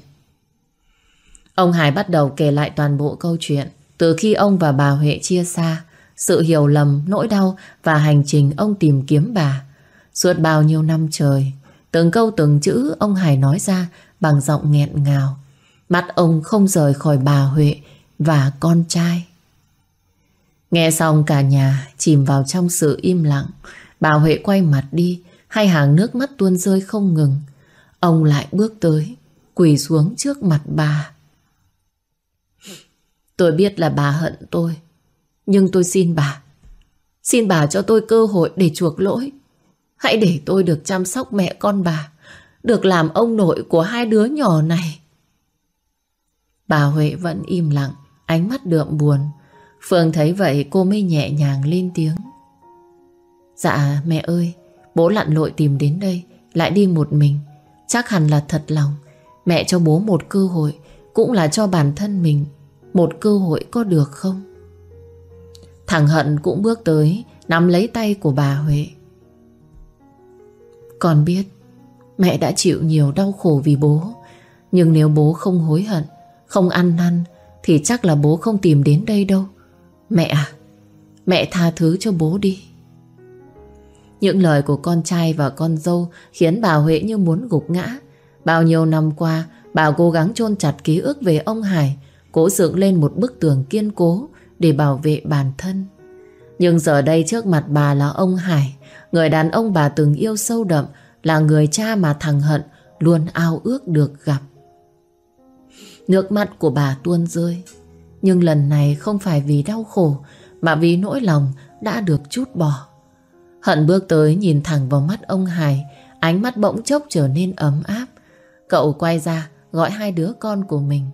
Ông Hải bắt đầu kể lại toàn bộ câu chuyện. Từ khi ông và bà Huệ chia xa, sự hiểu lầm, nỗi đau và hành trình ông tìm kiếm bà. Suốt bao nhiêu năm trời, từng câu từng chữ ông Hải nói ra bằng giọng nghẹn ngào. Mắt ông không rời khỏi bà Huệ và con trai. Nghe xong cả nhà chìm vào trong sự im lặng. Bà Huệ quay mặt đi, hai hàng nước mắt tuôn rơi không ngừng. Ông lại bước tới, quỳ xuống trước mặt bà. Tôi biết là bà hận tôi, nhưng tôi xin bà, Xin bà cho tôi cơ hội để chuộc lỗi. Hãy để tôi được chăm sóc mẹ con bà, được làm ông nội của hai đứa nhỏ này. Bà Huệ vẫn im lặng, ánh mắt đượm buồn. Phương thấy vậy cô mới nhẹ nhàng lên tiếng. Dạ mẹ ơi, bố lặn lội tìm đến đây, lại đi một mình. Chắc hẳn là thật lòng. Mẹ cho bố một cơ hội, cũng là cho bản thân mình một cơ hội, có được không? Thằng Hận cũng bước tới, nắm lấy tay của bà Huệ. Con biết mẹ đã chịu nhiều đau khổ vì bố, nhưng nếu bố không hối hận, không ăn năn, thì chắc là bố không tìm đến đây đâu. Mẹ à, mẹ tha thứ cho bố đi. Những lời của con trai và con dâu khiến bà Huệ như muốn gục ngã. Bao nhiêu năm qua, bà cố gắng chôn chặt ký ức về ông Hải, cố dựng lên một bức tường kiên cố để bảo vệ bản thân. Nhưng giờ đây trước mặt bà là ông Hải, người đàn ông bà từng yêu sâu đậm, là người cha mà thằng Hận luôn ao ước được gặp. Nước mắt của bà tuôn rơi, nhưng lần này không phải vì đau khổ, mà vì nỗi lòng đã được trút bỏ. Hận bước tới nhìn thẳng vào mắt ông Hải, ánh mắt bỗng chốc trở nên ấm áp. Cậu quay ra gọi hai đứa con của mình.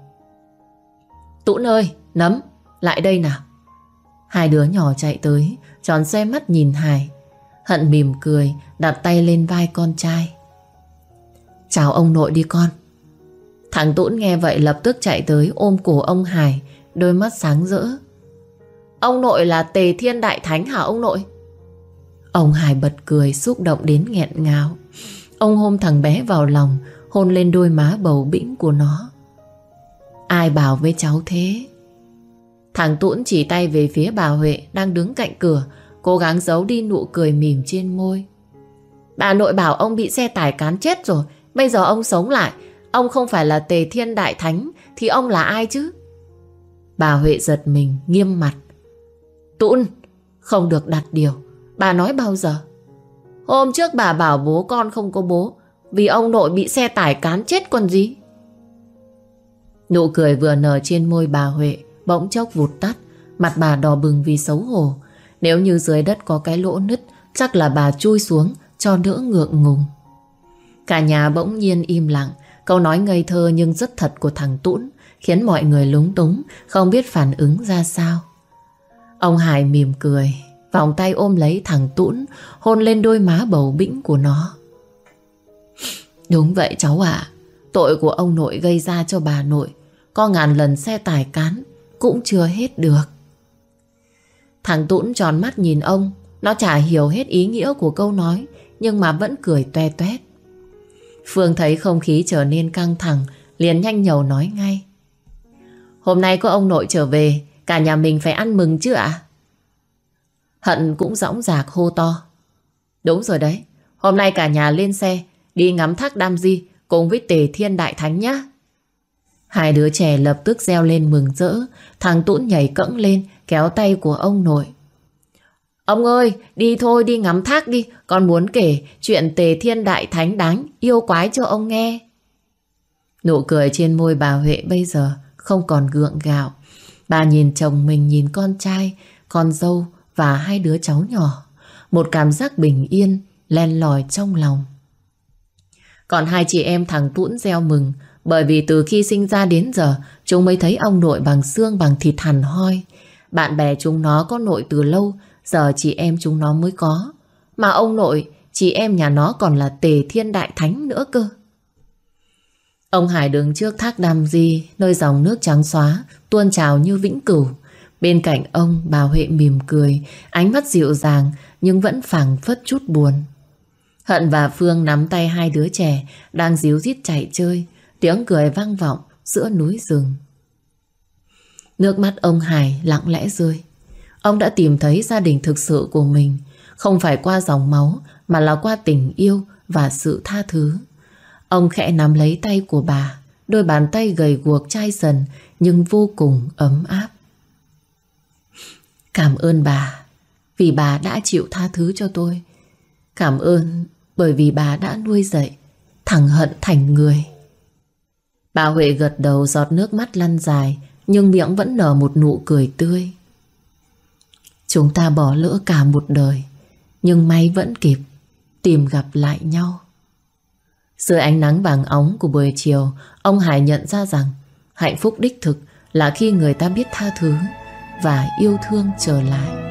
Tũn ơi, Nấm, lại đây nào. Hai đứa nhỏ chạy tới, tròn xoe mắt nhìn Hải. Hận mỉm cười, đặt tay lên vai con trai. Chào ông nội đi con. Thằng Tũn nghe vậy lập tức chạy tới ôm cổ ông Hải, đôi mắt sáng rỡ. Ông nội là Tề Thiên Đại Thánh hả ông nội? Ông Hải bật cười xúc động đến nghẹn ngào. Ông ôm thằng bé vào lòng, hôn lên đôi má bầu bĩnh của nó. Ai bảo với cháu thế? Thằng Tũn chỉ tay về phía bà Huệ đang đứng cạnh cửa, cố gắng giấu đi nụ cười mỉm trên môi. Bà nội bảo ông bị xe tải cán chết rồi, bây giờ ông sống lại. Ông không phải là Tề Thiên Đại Thánh thì ông là ai chứ? Bà Huệ giật mình, nghiêm mặt. Tũn, không được đặt điều. Bà nói bao giờ? Hôm trước bà bảo bố con không có bố vì ông nội bị xe tải cán chết còn gì. Nụ cười vừa nở trên môi bà Huệ bỗng chốc vụt tắt, mặt bà đỏ bừng vì xấu hổ. Nếu như dưới đất có cái lỗ nứt, chắc là bà chui xuống cho đỡ ngượng ngùng. Cả nhà bỗng nhiên im lặng. Câu nói ngây thơ nhưng rất thật của thằng Tũn khiến mọi người lúng túng, không biết phản ứng ra sao. Ông Hải mỉm cười, vòng tay ôm lấy thằng Tũn, hôn lên đôi má bầu bĩnh của nó. Đúng vậy cháu ạ, tội của ông nội gây ra cho bà nội có ngàn lần xe tải cán cũng chưa hết được. Thằng Tũn tròn mắt nhìn ông, nó chả hiểu hết ý nghĩa của câu nói, nhưng mà vẫn cười toe toét. Phương thấy không khí trở nên căng thẳng, liền nhanh nhẩu nói ngay. Hôm nay có ông nội trở về, cả nhà mình phải ăn mừng chứ ạ? Hận cũng dõng dạc hô to. Đúng rồi đấy, hôm nay cả nhà lên xe, đi ngắm thác Đam Di cùng với Tề Thiên Đại Thánh nhá. Hai đứa trẻ lập tức reo lên mừng rỡ. Thằng Tũn nhảy cẫng lên, kéo tay của ông nội. Ông ơi, đi thôi, đi ngắm thác đi. Con muốn kể chuyện Tề Thiên Đại Thánh đáng yêu quái cho ông nghe. Nụ cười trên môi bà Huệ bây giờ không còn gượng gạo. Bà nhìn chồng mình, nhìn con trai, con dâu và hai đứa cháu nhỏ. Một cảm giác bình yên len lỏi trong lòng. Còn hai chị em thằng Tũn reo mừng, bởi vì từ khi sinh ra đến giờ chúng mới thấy ông nội bằng xương bằng thịt hẳn hoi. Bạn bè chúng nó có nội từ lâu, giờ chị em chúng nó mới có. Mà ông nội, chị em nhà nó còn là Tề Thiên Đại Thánh nữa cơ. Ông Hải đứng trước thác Đam Di, nơi dòng nước trắng xóa tuôn trào như vĩnh cửu. Bên cạnh ông, bà Huệ mỉm cười, ánh mắt dịu dàng nhưng vẫn phảng phất chút buồn. Hận và Phương nắm tay hai đứa trẻ đang díu dít chạy chơi, tiếng cười vang vọng giữa núi rừng. Nước mắt ông Hải lặng lẽ rơi. Ông đã tìm thấy gia đình thực sự của mình, không phải qua dòng máu mà là qua tình yêu và sự tha thứ. Ông khẽ nắm lấy tay của bà, đôi bàn tay gầy guộc chai dần nhưng vô cùng ấm áp. Cảm ơn bà vì bà đã chịu tha thứ cho tôi. Cảm ơn bởi vì bà đã nuôi dạy thằng Hận thành người. Bà Huệ gật đầu, giọt nước mắt lăn dài nhưng miệng vẫn nở một nụ cười tươi. Chúng ta bỏ lỡ cả một đời, nhưng may vẫn kịp tìm gặp lại nhau. Dưới ánh nắng vàng óng của buổi chiều, ông Hải nhận ra rằng hạnh phúc đích thực là khi người ta biết tha thứ và yêu thương trở lại.